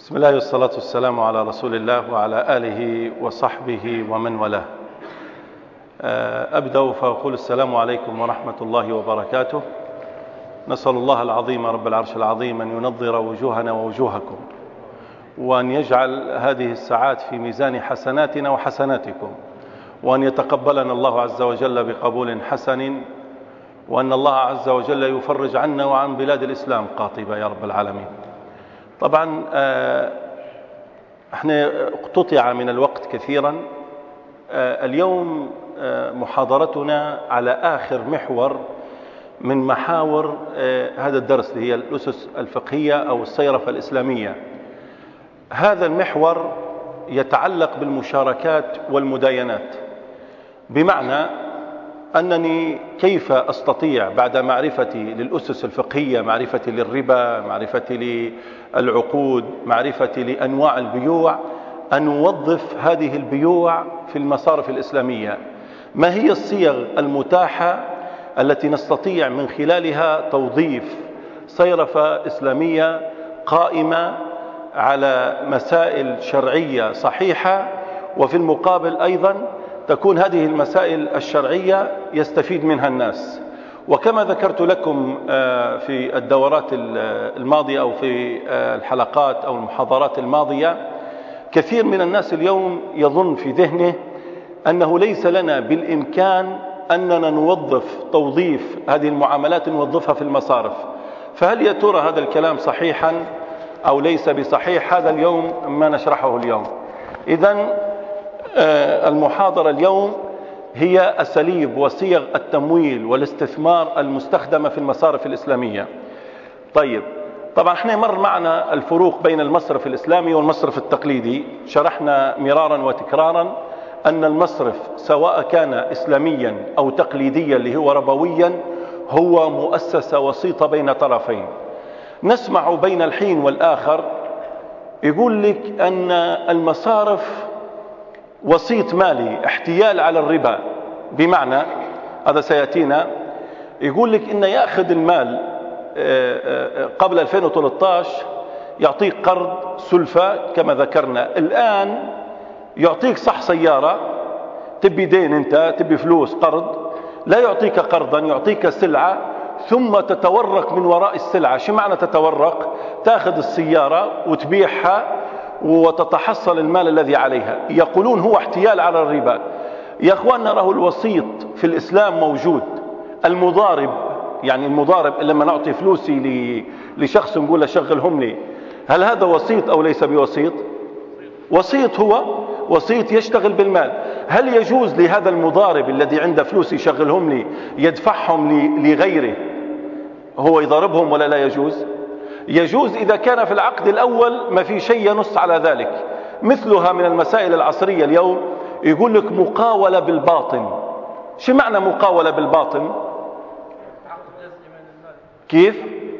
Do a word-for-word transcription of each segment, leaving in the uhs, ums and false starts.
بسم الله والصلاة والسلام على رسول الله وعلى آله وصحبه ومن والاه. أبدأ فأقول السلام عليكم ورحمة الله وبركاته. نسأل الله العظيم رب العرش العظيم أن ينظر وجوهنا ووجوهكم، وأن يجعل هذه الساعات في ميزان حسناتنا وحسناتكم، وأن يتقبلنا الله عز وجل بقبول حسن، وأن الله عز وجل يفرج عنا وعن بلاد الإسلام قاطبة يا رب العالمين. طبعا احنا اقتطع من الوقت كثيرا. اليوم محاضرتنا على آخر محور من محاور هذا الدرس، اللي هي الأسس الفقهية أو الصيرفة الإسلامية. هذا المحور يتعلق بالمشاركات والمداينات، بمعنى أنني كيف أستطيع بعد معرفتي للأسس الفقهية، معرفتي للربا، معرفتي للعقود، معرفتي لأنواع البيوع، أن نوظف هذه البيوع في المصارف الإسلامية. ما هي الصيغ المتاحة التي نستطيع من خلالها توظيف صيرفة إسلامية قائمة على مسائل شرعية صحيحة، وفي المقابل أيضا تكون هذه المسائل الشرعية يستفيد منها الناس. وكما ذكرت لكم في الدورات الماضية أو في الحلقات أو المحاضرات الماضية، كثير من الناس اليوم يظن في ذهنه أنه ليس لنا بالإمكان أننا نوظف توظيف هذه المعاملات نوظفها في المصارف. فهل يا ترى هذا الكلام صحيحا أو ليس بصحيح؟ هذا اليوم ما نشرحه اليوم. إذن المحاضرة اليوم هي أساليب وصيغ التمويل والاستثمار المستخدمة في المصارف الإسلامية. طيب، طبعا احنا مر معنا الفروق بين المصرف الإسلامي والمصرف التقليدي. شرحنا مرارا وتكرارا أن المصرف سواء كان إسلاميا أو تقليديا اللي هو ربويا هو مؤسسة وسيطة بين طرفين. نسمع بين الحين والآخر يقول لك أن المصارف وسيط مالي، احتيال على الربا، بمعنى هذا سيأتينا. يقول لك إنه يأخذ المال قبل ألفين وثلاثة عشر يعطيك قرض سلفة كما ذكرنا، الآن يعطيك صح سيارة، تبي دين أنت، تبي فلوس قرض، لا يعطيك قرضا، يعطيك سلعة ثم تتورق من وراء السلعة. شو معنى تتورق؟ تأخذ السيارة وتبيعها وتتحصل المال الذي عليها. يقولون هو احتيال على الربا. يا أخواننا، له الوسيط في الإسلام موجود. المضارب، يعني المضارب لما نعطي فلوسي لشخص نقول له شغلهم لي، هل هذا وسيط أو ليس بوسيط؟ وسيط، هو وسيط يشتغل بالمال. هل يجوز لهذا المضارب الذي عنده فلوس يشغلهم لي يدفعهم لغيره هو يضاربهم ولا لا يجوز؟ يجوز إذا كان في العقد الأول ما في شيء ينص على ذلك. مثلها من المسائل العصرية اليوم يقول لك مقاولة بالباطن. شو معنى مقاولة بالباطن؟ كيف؟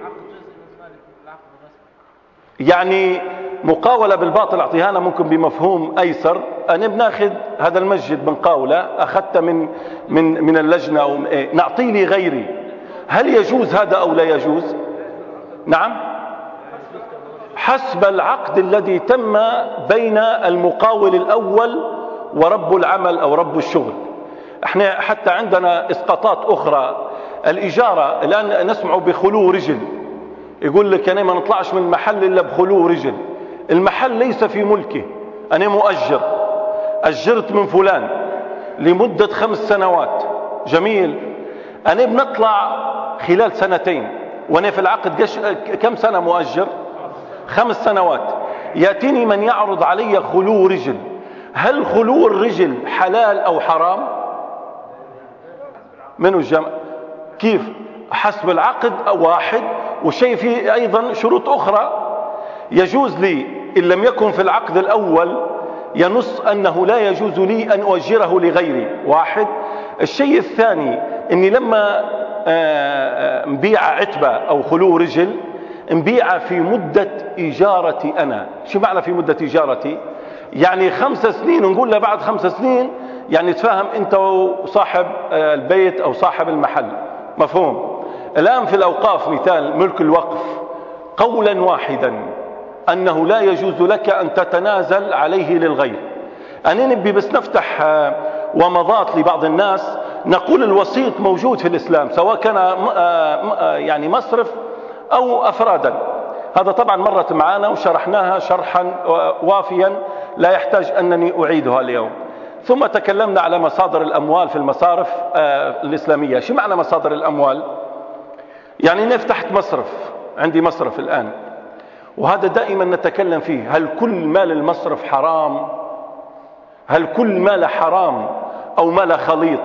يعني مقاولة بالباطل أعطيهانا ممكن بمفهوم أيسر. أنا بناخذ هذا المسجد بنقاوله، أخذت من من من اللجنة أو نعطيه لغيري. هل يجوز هذا أو لا يجوز؟ نعم، حسب العقد الذي تم بين المقاول الأول ورب العمل أو رب الشغل. احنا حتى عندنا إسقاطات أخرى. الإجارة الآن نسمع بخلو رجل، يقول لك أنا ما نطلعش من المحل إلا بخلو رجل. المحل ليس في ملكه، أنا مؤجر، أجرت من فلان لمدة خمس سنوات. جميل، أنا بنطلع خلال سنتين وأنا في العقد قش... كم سنة مؤجر؟ خمس سنوات. يأتيني من يعرض علي خلو رجل. هل خلو الرجل حلال أو حرام؟ منو الجمع؟ كيف؟ حسب العقد أو واحد، وشيء فيه أيضا شروط أخرى. يجوز لي إن لم يكن في العقد الأول ينص أنه لا يجوز لي أن أؤجره لغيري، واحد. الشيء الثاني أني لما نبيع عتبة أو خلو رجل نبيع في مدة إجارتي أنا. شو معنى في مدة إجارتي؟ يعني خمس سنين، ونقول له بعد خمس سنين يعني تفاهم أنت وصاحب البيت أو صاحب المحل. مفهوم؟ الآن في الأوقاف مثال ملك الوقف، قولا واحدا أنه لا يجوز لك أن تتنازل عليه للغير. أنا نبي بس نفتح ومضات لبعض الناس، نقول الوسيط موجود في الإسلام سواء كان يعني مصرف أو أفرادا. هذا طبعا مرت معنا وشرحناها شرحا وافيا لا يحتاج أنني أعيدها اليوم. ثم تكلمنا على مصادر الأموال في المصارف الإسلامية. شو معنى مصادر الأموال؟ يعني أنا فتحت مصرف، عندي مصرف الآن، وهذا دائما نتكلم فيه، هل كل مال المصرف حرام؟ هل كل مال حرام أو مال خليط؟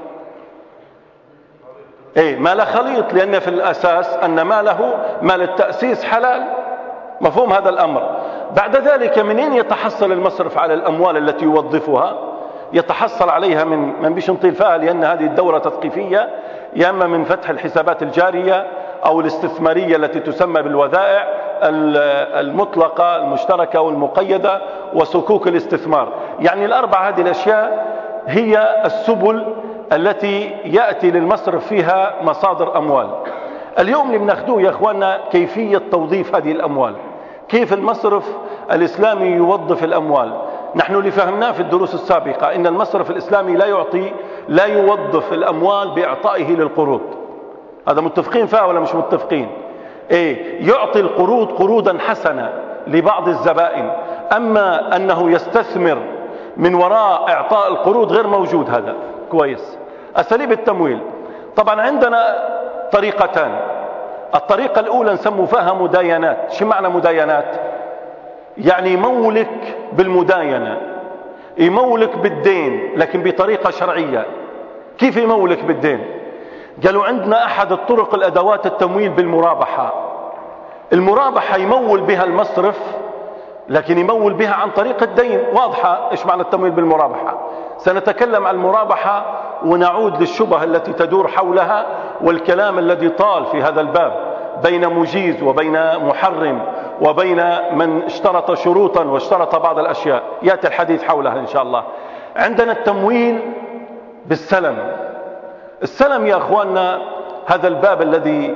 إيه، مال خليط، لأن في الأساس أن ماله مال التأسيس حلال. مفهوم هذا الأمر. بعد ذلك منين يتحصل المصرف على الأموال التي يوظفها؟ يتحصل عليها من من بيش نطيل فيها لأن هذه الدورة تثقيفية، يا إما من فتح الحسابات الجارية أو الاستثمارية التي تسمى بالودائع المطلقة المشتركة والمقيدة وصكوك الاستثمار. يعني الأربع هذه الأشياء هي السبل التي يأتي للمصرف فيها مصادر أموال. اليوم اللي بناخذوه يا أخواننا كيفية توظيف هذه الأموال، كيف المصرف الإسلامي يوظف الأموال. نحن اللي فهمناه في الدروس السابقة إن المصرف الإسلامي لا يعطي لا يوظف الأموال بإعطائه للقروض. هذا متفقين فيها ولا مش متفقين؟ إيه، يعطي القروض قروضا حسنة لبعض الزبائن، أما أنه يستثمر من وراء إعطاء القروض غير موجود. هذا كويس. أساليب التمويل طبعا عندنا طريقتان. الطريقة الأولى نسمو فيها مداينات. شو معنى مداينات؟ يعني يمولك بالمداينة، يمولك بالدين لكن بطريقة شرعية. كيف يمولك بالدين؟ قالوا عندنا أحد الطرق الأدوات التمويل بالمرابحة. المرابحة يمول بها المصرف لكن يمول بها عن طريق الدين. واضحة إيش معنى التمويل بالمرابحة؟ سنتكلم عن المرابحة ونعود للشبهة التي تدور حولها والكلام الذي طال في هذا الباب بين مجيز وبين محرم وبين من اشترط شروطا واشترط بعض الأشياء، يأتي الحديث حولها إن شاء الله. عندنا التمويل بالسلم. السلم يا أخواننا هذا الباب الذي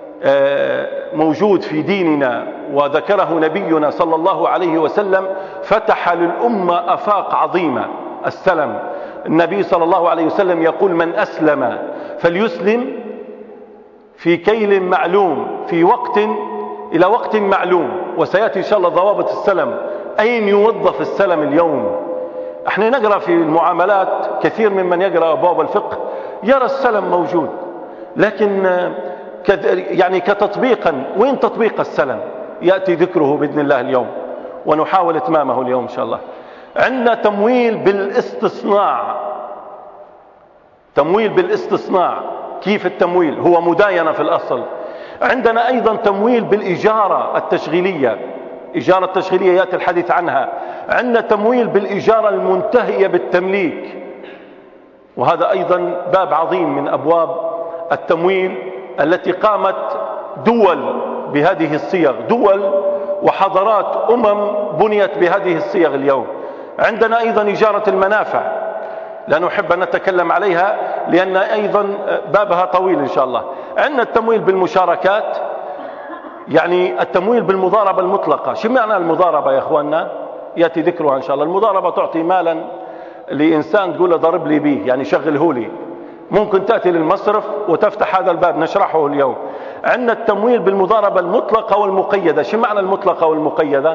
موجود في ديننا وذكره نبينا صلى الله عليه وسلم، فتح للأمة آفاق عظيمة. السلم، النبي صلى الله عليه وسلم يقول من أسلم فليسلم في كيل معلوم في وقت إلى وقت معلوم. وسيأتي إن شاء الله ضوابط السلم. أين يوظف السلم اليوم؟ احنا نقرأ في المعاملات كثير ممن يقرأ أبواب الفقه يرى السلم موجود، لكن يعني كتطبيقا وين تطبيق السلم؟ يأتي ذكره بإذن الله اليوم ونحاول إتمامه اليوم إن شاء الله. عندنا تمويل بالاستصناع. تمويل بالاستصناع كيف التمويل؟ هو مداينة في الأصل. عندنا أيضا تمويل بالإجارة التشغيلية. إجارة التشغيلية يأتي الحديث عنها. عندنا تمويل بالإجارة المنتهية بالتمليك، وهذا أيضا باب عظيم من أبواب التمويل التي قامت دول بهذه الصيغ، دول وحضارات أمم بنيت بهذه الصيغ اليوم. عندنا أيضا إجارة المنافع، لا نحب أن نتكلم عليها لأن أيضا بابها طويل إن شاء الله. عندنا التمويل بالمشاركات، يعني التمويل بالمضاربة المطلقة. شو معنى المضاربة يا أخواننا؟ يأتي ذكرها إن شاء الله. المضاربة تعطي مالا لإنسان تقول له ضرب لي به، يعني شغله لي. ممكن تأتي للمصرف وتفتح هذا الباب نشرحه اليوم. عندنا التمويل بالمضاربة المطلقة والمقيدة. شو معنى المطلقة والمقيدة؟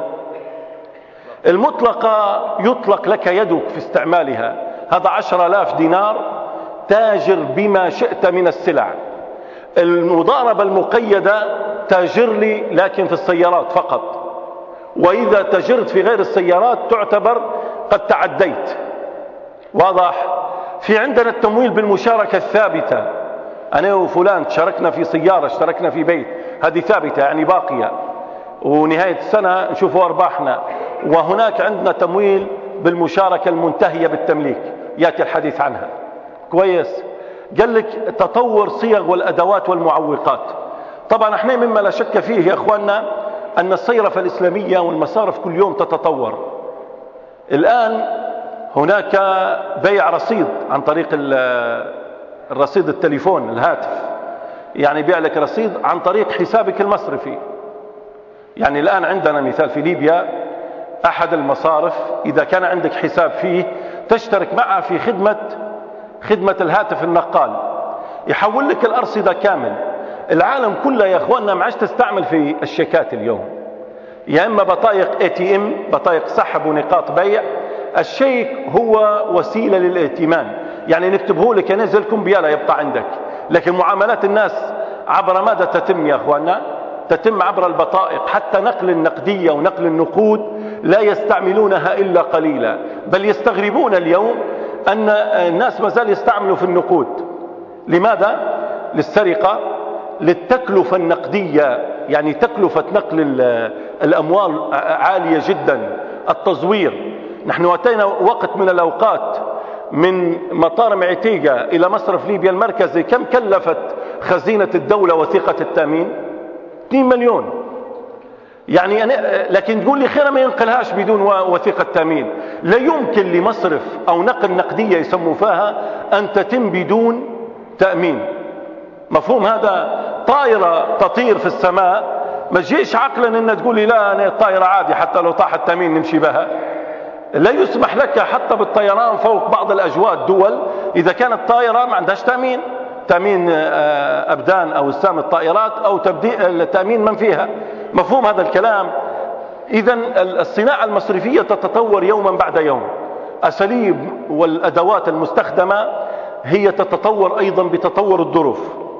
المطلقة يطلق لك يدك في استعمالها، هذا عشر آلاف دينار تاجر بما شئت من السلع. المضاربة المقيدة تاجر لي لكن في السيارات فقط، وإذا تجرت في غير السيارات تعتبر قد تعديت. واضح؟ في عندنا التمويل بالمشاركة الثابتة. أنا وفلان شاركنا في سيارة، اشتركنا في بيت، هذه ثابتة يعني باقية، ونهاية السنة نشوف أرباحنا. وهناك عندنا تمويل بالمشاركة المنتهية بالتمليك، يأتي الحديث عنها. كويس؟ قال لك تطور صيغ والأدوات والمعوقات. طبعا احنا مما لا شك فيه يا أخواننا أن الصيرفة الإسلامية والمصارف كل يوم تتطور. الآن هناك بيع رصيد عن طريق الرصيد التليفون الهاتف، يعني بيع لك رصيد عن طريق حسابك المصرفي. يعني الآن عندنا مثال في ليبيا، أحد المصارف إذا كان عندك حساب فيه تشترك معه في خدمة خدمة الهاتف النقال، يحول لك الأرصدة كامل. العالم كله يا أخواننا ما عادش تستعمل في الشيكات اليوم، يا إما بطايق اي تي ام، بطايق سحب ونقاط بيع. الشيك هو وسيلة للائتمان، يعني نكتبه لك ينزل لكم بيالا يبقى عندك. لكن معاملات الناس عبر ماذا تتم يا أخواننا؟ تتم عبر البطائق. حتى نقل النقدية ونقل النقود لا يستعملونها إلا قليلا، بل يستغربون اليوم أن الناس ما زال يستعملوا في النقود. لماذا؟ للسرقة، للتكلفة النقدية، يعني تكلفة نقل الأموال عالية جدا، التزوير. نحن أتينا وقت من الأوقات من مطار معتيقة إلى مصرف ليبيا المركزي، كم كلفت خزينة الدولة وثيقة التأمين؟ اثنين مليون. يعني أنا لكن تقول لي خير ما ينقلهاش بدون وثيقة تأمين. لا يمكن لمصرف أو نقل نقدية يسموا فيها أن تتم بدون تأمين. مفهوم هذا؟ طائرة تطير في السماء ما تجيش عقلا أن تقول لي لا أنا الطائرة عادي حتى لو طاح التأمين نمشي بها. لا يسمح لك حتى بالطيران فوق بعض الأجواء الدول إذا كانت طائرة ما عندهاش تأمين، تأمين أبدان أو أجسام الطائرات أو تبديل تأمين من فيها. مفهوم هذا الكلام؟ إذن الصناعة المصرفية تتطور يوما بعد يوم، أساليب والأدوات المستخدمة هي تتطور أيضا بتطور الظروف.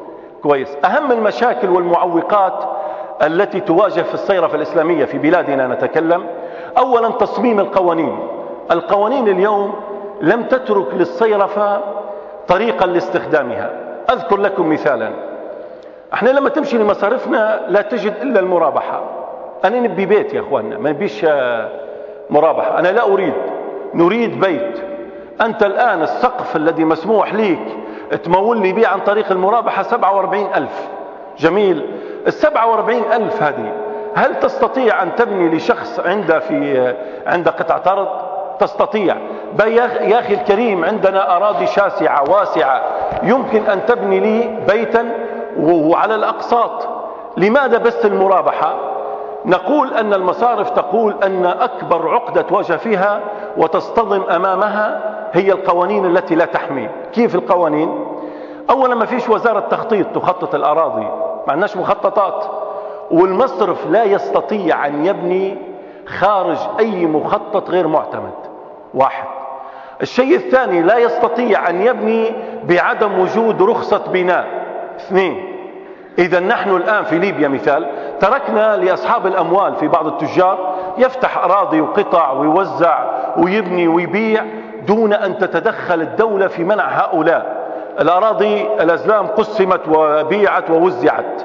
كويس. أهم المشاكل والمعوقات التي تواجه في الصيرفة الإسلامية في بلادنا نتكلم. أولا تصميم القوانين. القوانين اليوم لم تترك للصيرفة طريقا لاستخدامها. أذكر لكم مثالا. احنا لما تمشي لمصارفنا لا تجد إلا المرابحة. أنا نبي بيت يا أخواننا، ما نبيش مرابحة. أنا لا أريد، نريد بيت. أنت الآن السقف الذي مسموح ليك تمول لي بيه عن طريق المرابحة سبعة وأربعين ألف. جميل. السبعة وأربعين ألف هذه هل تستطيع أن تبني لشخص عنده في عنده قطعة أرض؟ تستطيع. يا أخي الكريم عندنا أراضي شاسعة واسعة يمكن أن تبني لي بيتا وعلى الأقساط. لماذا بس المرابحة؟ نقول أن المصارف تقول أن أكبر عقدة تواجه فيها وتصطدم أمامها هي القوانين التي لا تحمي. كيف القوانين؟ أولا ما فيش وزارة تخطيط تخطط الأراضي، ما عندناش مخططات، والمصرف لا يستطيع أن يبني خارج أي مخطط غير معتمد. واحد. الشيء الثاني لا يستطيع أن يبني بعدم وجود رخصة بناء. اثنين. إذا نحن الآن في ليبيا مثال تركنا لأصحاب الأموال في بعض التجار يفتح أراضي وقطع ويوزع ويبني ويبيع دون أن تتدخل الدولة في منع هؤلاء. الأراضي الأزلام قسمت وبيعت ووزعت.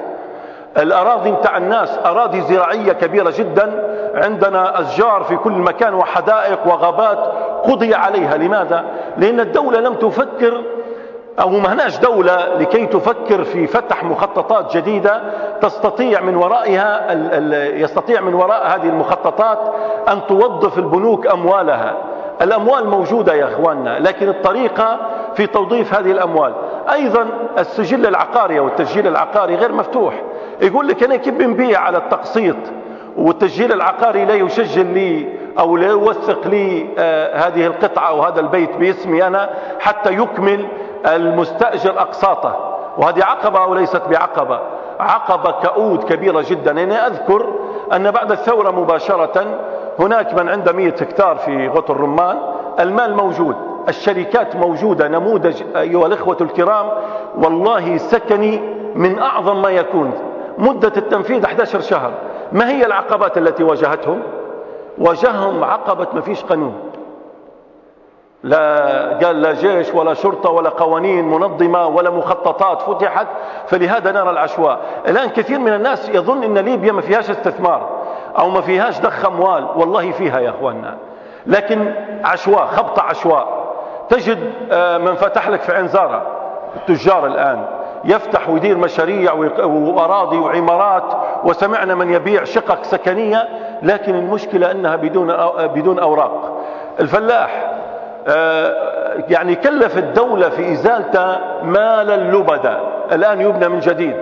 الأراضي متاع الناس أراضي زراعية كبيرة جدا، عندنا أشجار في كل مكان وحدائق وغابات قضي عليها. لماذا؟ لأن الدولة لم تفكر أو ما هناش دولة لكي تفكر في فتح مخططات جديدة تستطيع من ورائها يستطيع من وراء هذه المخططات أن توظف البنوك أموالها. الأموال موجودة يا أخواننا، لكن الطريقة في توظيف هذه الأموال. أيضا السجل العقاري والتسجيل العقاري غير مفتوح. يقول لك أنا كيف بنبيع على التقسيط والتسجيل العقاري لا يسجل لي أو لا يوثق لي آه هذه القطعة أو هذا البيت باسمي أنا حتى يكمل المستأجر أقساطه. وهذه عقبة وليست بعقبة، عقبة كؤود كبيرة جدا. أنا أذكر أن بعد الثورة مباشرة هناك من عنده مئة هكتار في غوط الرمان، المال موجود، الشركات موجودة. نموذج أيها الإخوة الكرام والله سكني من أعظم ما يكون. مدة التنفيذ أحد عشر شهر. ما هي العقبات التي واجهتهم؟ واجههم عقبة ما فيش قانون، لا قال لا جيش ولا شرطة ولا قوانين منظمة ولا مخططات فتحت. فلهذا نرى العشواء. الآن كثير من الناس يظن أن ليبيا ما فيهاش استثمار أو ما فيهاش ضخ أموال. والله فيها يا أخواننا، لكن عشواء، خبط عشواء. تجد من فتح لك في عنزارة التجار الآن يفتح ويدير مشاريع وأراضي وعمارات، وسمعنا من يبيع شقق سكنية، لكن المشكلة أنها بدون بدون أوراق. الفلاح يعني كلف الدولة في إزالته مال اللبدة، الآن يبنى من جديد.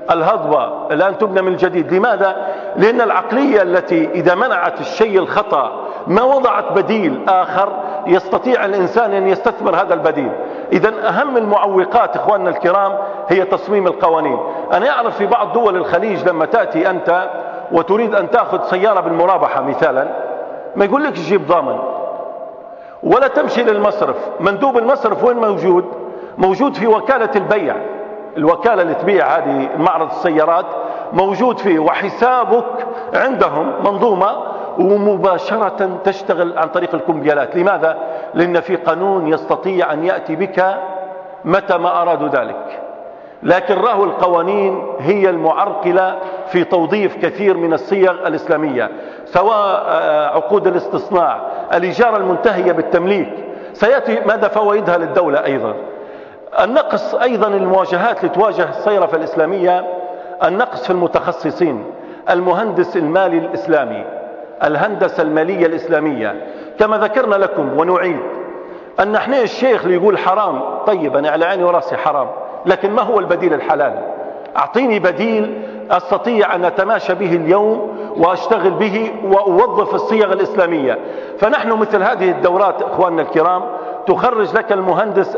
الهضبة الآن تبنى من جديد. لماذا؟ لأن العقلية التي إذا منعت الشيء الخطأ ما وضعت بديل آخر يستطيع الإنسان أن يستثمر هذا البديل. إذن أهم المعوقات إخواننا الكرام هي تصميم القوانين. أنا أعرف في بعض دول الخليج لما تأتي أنت وتريد أن تأخذ سيارة بالمرابحة مثالا، ما يقول لك جيب ضامن ولا تمشي للمصرف. مندوب المصرف وين موجود؟ موجود في وكالة البيع، الوكالة اللي تبيع هذه معرض السيارات موجود فيه، وحسابك عندهم منظومة ومباشرة تشتغل عن طريق الكمبيالات. لماذا؟ لأن في قانون يستطيع أن يأتي بك متى ما أرادوا ذلك. لكن راهو القوانين هي المعرقلة في توظيف كثير من الصيغ الإسلامية، سواء عقود الاستصناع، الإجارة المنتهية بالتمليك، سيأتي مدى فوائدها للدولة. أيضا النقص، أيضا المواجهات اللي تواجه الصيرفة الإسلامية، النقص في المتخصصين، المهندس المالي الإسلامي، الهندسة المالية الإسلامية. كما ذكرنا لكم ونعيد أن احنا الشيخ اللي يقول حرام، طيب أنا على عيني وراسي حرام، لكن ما هو البديل الحلال؟ أعطيني بديل أستطيع أن أتماشى به اليوم وأشتغل به وأوظف الصيغ الإسلامية. فنحن مثل هذه الدورات إخواننا الكرام تخرج لك المهندس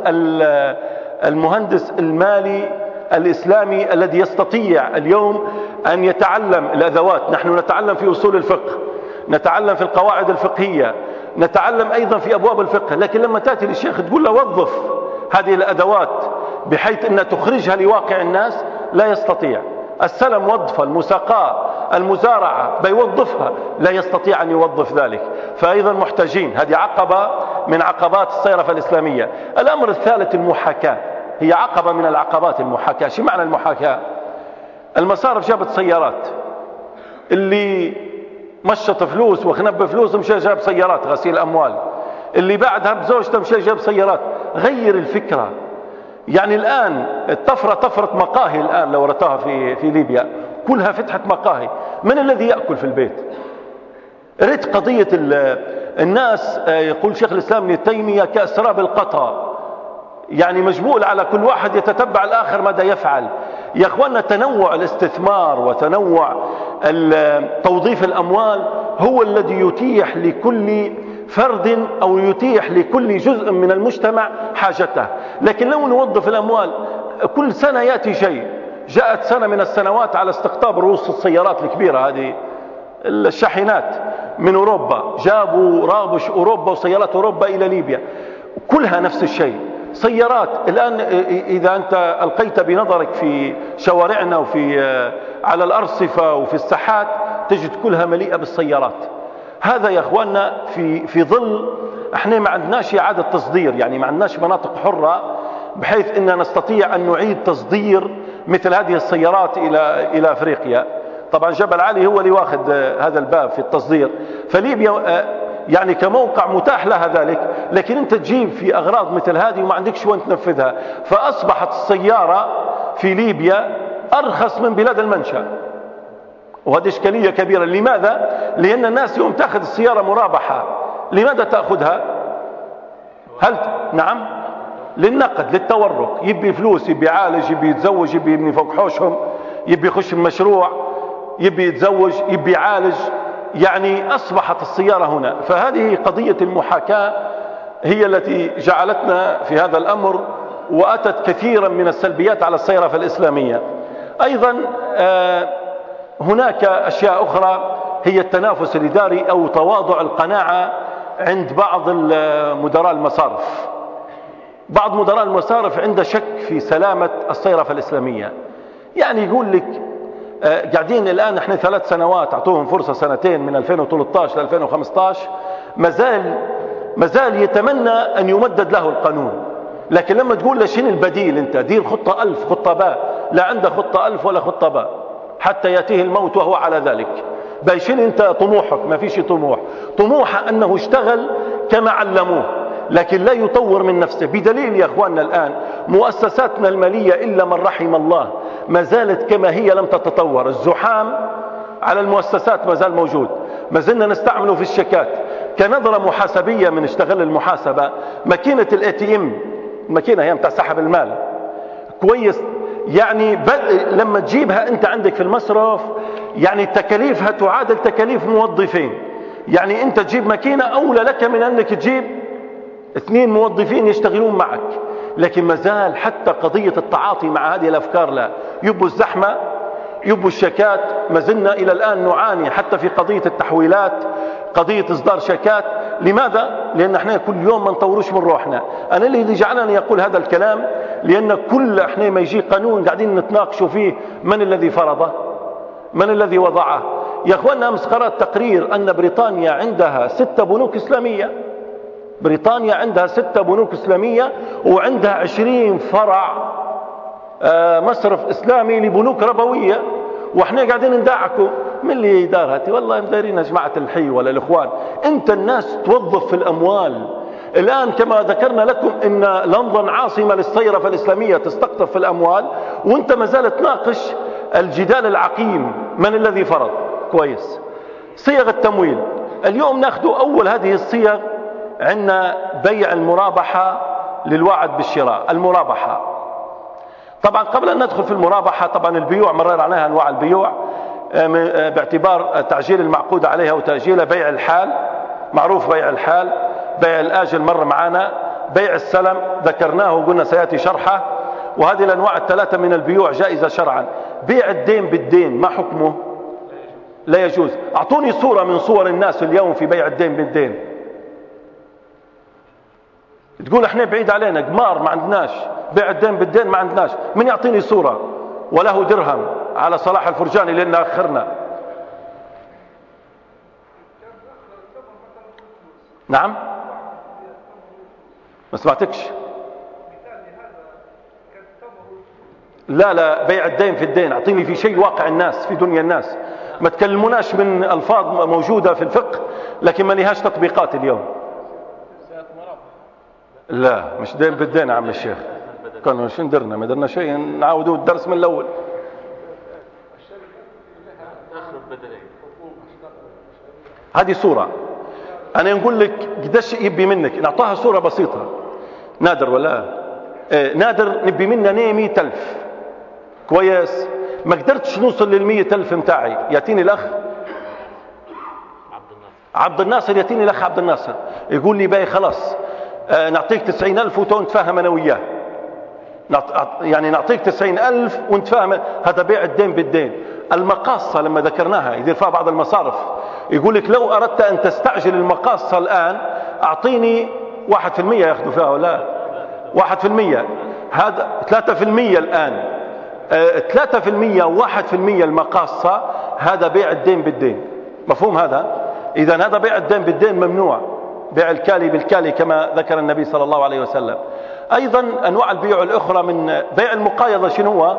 المهندس المالي الإسلامي الذي يستطيع اليوم أن يتعلم الأدوات. نحن نتعلم في أصول الفقه، نتعلم في القواعد الفقهية، نتعلم أيضا في أبواب الفقه، لكن لما تأتي للشيخ تقول له وظف هذه الأدوات بحيث أن تخرجها لواقع الناس، لا يستطيع. السلم وظفها، المساقاة، المزارعة بيوظفها، لا يستطيع أن يوظف ذلك. فأيضا محتاجين، هذه عقبة من عقبات الصيرفة الإسلامية. الأمر الثالث المحاكاة، هي عقبة من العقبات المحاكاة. شو معنى المحاكاة؟ المصارف جابت سيارات، اللي مشط فلوس وخنب فلوس مشى جاب سيارات غسيل أموال، اللي بعدها بزوجته مشى جاب سيارات. غير الفكرة. يعني الآن الطفرة طفرة مقاهي، الآن لو رتها في في ليبيا كلها فتحت مقاهي. من الذي يأكل في البيت؟ ريت قضية الناس، يقول شيخ الإسلام ابن تيمية كأسراب القطا، يعني مجبول على كل واحد يتتبع الآخر ماذا يفعل. يا أخوانا تنوع الاستثمار وتنوع توظيف الأموال هو الذي يتيح لكل فرد أو يتيح لكل جزء من المجتمع حاجته. لكن لو نوظف الأموال، كل سنة يأتي شيء. جاءت سنة من السنوات على استقطاب رؤوس السيارات الكبيرة هذه، الشاحنات من أوروبا، جابوا رابش أوروبا وسيارات أوروبا إلى ليبيا، كلها نفس الشيء، سيارات. الآن إذا أنت ألقيت بنظرك في شوارعنا وفي على الأرصفة وفي الساحات تجد كلها مليئة بالسيارات. هذا يا أخواننا في في ظل احنا ما عندناش إعادة تصدير، يعني ما عندناش مناطق حرة بحيث أن نستطيع أن نعيد تصدير مثل هذه السيارات إلى إلى أفريقيا. طبعا جبل علي هو اللي واخذ هذا الباب في التصدير، فليبيا يعني كموقع متاح لها ذلك، لكن أنت تجيب في أغراض مثل هذه وما عندكش وين تنفذها. فأصبحت السيارة في ليبيا أرخص من بلاد المنشأ، وهذه إشكالية كبيرة. لماذا؟ لأن الناس يوم تأخذ السيارة مرابحة، لماذا تأخذها؟ هل نعم للنقد، للتورق، يبي فلوس، يبي يعالج، يبي يتزوج، يبي يبني فوق حوشهم، يبي يخش المشروع، يبي يتزوج، يبي يعالج. يعني أصبحت السيارة هنا. فهذه قضية المحاكاة هي التي جعلتنا في هذا الأمر، وأتت كثيرا من السلبيات على الصيرفة الإسلامية. أيضا هناك أشياء أخرى هي التنافس الإداري أو تواضع القناعة عند بعض مدراء المصارف. بعض مدراء المصارف عنده شك في سلامة الصيرفة الإسلامية. يعني يقول لك قاعدين الآن احنا ثلاث سنوات، اعطوهم فرصة سنتين من ألفين وثلاثة عشر ل ألفين وخمسة عشر، مازال مازال يتمنى أن يمدد له القانون. لكن لما تقول له شنو البديل، انت دير خطة ألف خطة باء، لا عنده خطة ألف ولا خطة باء حتى يأتيه الموت وهو على ذلك. بايشين انت طموحك؟ ما فيش طموح. طموحه أنه اشتغل كما علموه، لكن لا يطور من نفسه. بدليل يا أخواننا الآن مؤسساتنا المالية إلا من رحم الله ما زالت كما هي لم تتطور. الزحام على المؤسسات ما زال موجود، ما زلنا نستعمله في الشيكات. كنظرة محاسبية من اشتغل المحاسبة، ماكينة الاي تي ام، الماكينة هي متاع سحب المال كويس، يعني لما تجيبها انت عندك في المصرف يعني تكاليفها تعادل تكاليف موظفين. يعني انت تجيب ماكينة اولى لك من انك تجيب اثنين موظفين يشتغلون معك. لكن ما زال حتى قضية التعاطي مع هذه الافكار لا، يبوا الزحمة يبوا الشيكات. ما زلنا الى الان نعاني حتى في قضية التحويلات، قضية اصدار شيكات. لماذا؟ لان احنا كل يوم ما نطورش من روحنا. انا اللي جعلني يقول هذا الكلام لان كل احنا ما يجي قانون قاعدين نتناقشوا فيه من الذي فرضه، من الذي وضعه. يا اخواننا امس قرأت تقرير ان بريطانيا عندها ستة بنوك اسلامية. بريطانيا عندها ستة بنوك اسلامية وعندها عشرين فرع مصرف اسلامي لبنوك ربوية، واحنا قاعدين ندعكوا من اللي دارها. والله مدارين يا جماعة الحي ولا الاخوان، انت الناس توظف في الاموال. الان كما ذكرنا لكم ان لندن عاصمة للصيرفة الاسلامية تستقطب في الاموال، وانت ما زالت تناقش الجدال العقيم من الذي فرض. كويس. صيغ التمويل اليوم ناخذ اول هذه الصيغ عندنا بيع المرابحة للوعد بالشراء. المرابحة طبعا قبل أن ندخل في المرابحة طبعا البيوع مرر عليها أنواع البيوع باعتبار تعجيل المعقود عليها وتأجيلها. بيع الحال معروف، بيع الحال، بيع الآجل مر معنا، بيع السلم ذكرناه وقلنا سيأتي شرحه. وهذه الأنواع الثلاثة من البيوع جائزة شرعا. بيع الدين بالدين ما حكمه؟ لا يجوز. أعطوني صورة من صور الناس اليوم في بيع الدين بالدين. تقول احنا بعيد علينا، قمار ما عندناش، بيع الدين بالدين ما عندناش. من يعطيني صورة وله درهم على صلاح الفرجاني لأن أخرنا؟ نعم ما سمعتكش. لا لا بيع الدين في الدين، اعطيني في شيء واقع الناس في دنيا الناس. ما تكلموناش من ألفاظ موجودة في الفقه لكن ما لهاش تطبيقات اليوم. لا مش دين بالدين يا عم الشيخ، كانوا شو ندرنا؟ ما درنا شيء، نعاودوا الدرس من الأول. هذه صورة أنا نقول لك قداش يبي منك، نعطاها صورة بسيطة. نادر ولا إيه؟ نادر نبي منا مية ألف. كويس. ما قدرتش نوصل للمية ألف متاعي، يأتيني الأخ عبد الناصر، يأتيني الأخ عبد الناصر يقول لي باي خلاص آه نعطيك تسعين ألف ونتفاهم أنا وياه. يعني نعطيك تسعين ألف ونتفاهم. هذا بيع الدين بالدين. المقاصة لما ذكرناها يدير فيها بعض المصارف يقول لك لو أردت أن تستعجل المقاصة الآن أعطيني واحد في المية يأخذوا فيها ولا واحد في المية. هذا ثلاثة في المية الآن. آه ثلاثة في المية وواحد في المية المقاصة. هذا بيع الدين بالدين. مفهوم هذا؟ إذا هذا بيع الدين بالدين ممنوع. بيع الكالي بالكالي كما ذكر النبي صلى الله عليه وسلم. أيضا أنواع البيع الأخرى من بيع المقايضة. شنو هو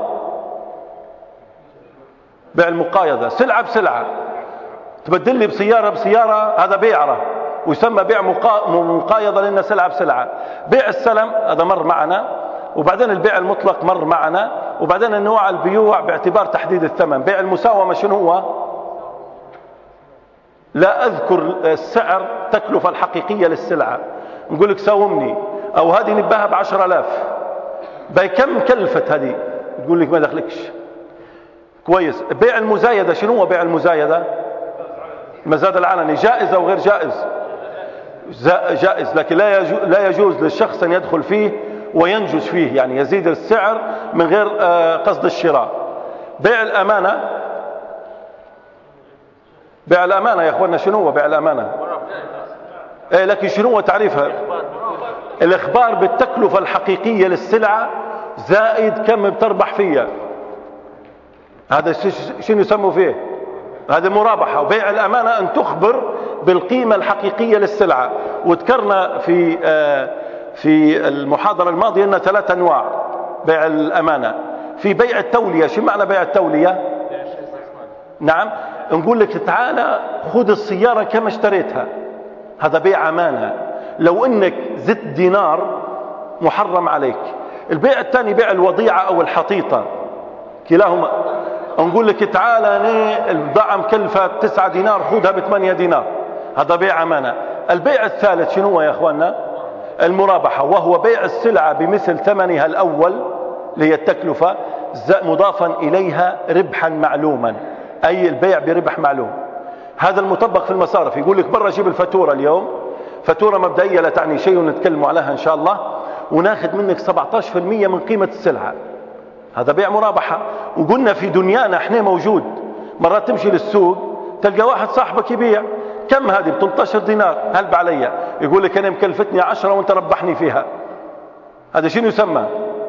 بيع المقايضة؟ سلعة بسلعة، تبدل لي بسيارة بسيارة، هذا بيعرة ويسمى بيع مقايضة لأنه سلعة بسلعة. بيع السلم هذا مر معنا، وبعدين البيع المطلق مر معنا، وبعدين أنواع البيوع باعتبار تحديد الثمن. بيع المساومة شنو هو؟ لا أذكر السعر تكلفة الحقيقية للسلعة، نقول لك ساومني، أو هذه نباها بعشر آلاف، باي كم كلفت هذه؟ تقول لك ما دخلكش. كويس. بيع المزايدة شنو هو بيع المزايدة؟ مزاد العلني. جائز أو غير جائز؟ جائز، لكن لا يجوز, لا يجوز للشخص أن يدخل فيه وينجز فيه، يعني يزيد السعر من غير قصد الشراء. بيع الأمانة. بيع الأمانة يا أخوانا شنو هو بيع الأمانة؟ إيه لكن شنو هو تعريفها؟ الإخبار بالتكلفة الحقيقية للسلعة زائد كم بتربح فيها. هذا شنو يسموا فيه؟ هذا مرابحة. وبيع الأمانة أن تخبر بالقيمة الحقيقية للسلعة. وذكرنا في في المحاضرة الماضية أن ثلاث أنواع بيع الأمانة. في بيع التولية. شو معنى بيع التولية؟ نعم، نقول لك تعالى خذ السيارة كما اشتريتها، هذا بيع أمانة. لو انك زدت دينار محرم عليك. البيع الثاني بيع الوضيعة او الحطيطة، كلاهما نقول لك تعالى البضاعة مكلفة تسعة دينار خذها بثمانية دينار، هذا بيع أمانة. البيع الثالث شنو هو يا اخواننا؟ المرابحة، وهو بيع السلعة بمثل ثمنها الاول اللي هي التكلفة مضافا إليها ربحا معلوما، أي البيع بربح معلوم. هذا المطبق في المصارف. يقول لك برا جيب الفاتورة اليوم، فاتورة مبدئية لا تعني شيء ونتكلم عليها إن شاء الله، وناخذ منك سبعة عشر بالمئة من قيمة السلعة. هذا بيع مرابحة. وقلنا في دنيانا احنا موجود، مرات تمشي للسوق تلقى واحد صاحبك يبيع، كم هذه ب ثلاثة عشر دينار، هل علي؟ يقول لك أنا مكلفتني عشرة وانت ربحني فيها. هذا شنو يسمى؟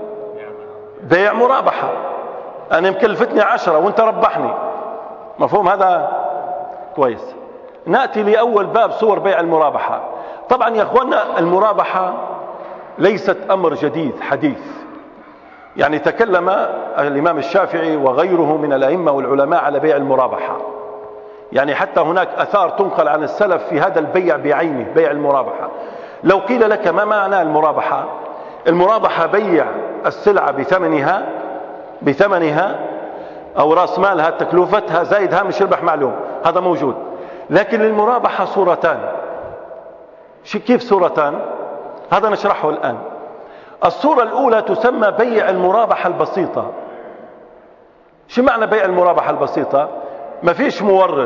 بيع مرابحة. أنا مكلفتني عشرة وانت ربحني. مفهوم هذا؟ كويس. نأتي لأول باب صور بيع المرابحة. طبعا يا أخوانا المرابحة ليست أمر جديد حديث، يعني تكلم الإمام الشافعي وغيره من الأئمة والعلماء على بيع المرابحة، يعني حتى هناك أثار تنقل عن السلف في هذا البيع بعينه، بيع المرابحة. لو قيل لك ما معنى المرابحة؟ المرابحة بيع السلعة بثمنها بثمنها أو رأس مالها تكلفتها زائد هامش ربح معلوم، هذا موجود. لكن للمرابحة صورتان. كيف صورتان؟ هذا نشرحه الآن. الصورة الأولى تسمى بيع المرابحة البسيطة. شو معنى بيع المرابحة البسيطة؟ ما فيش مورد.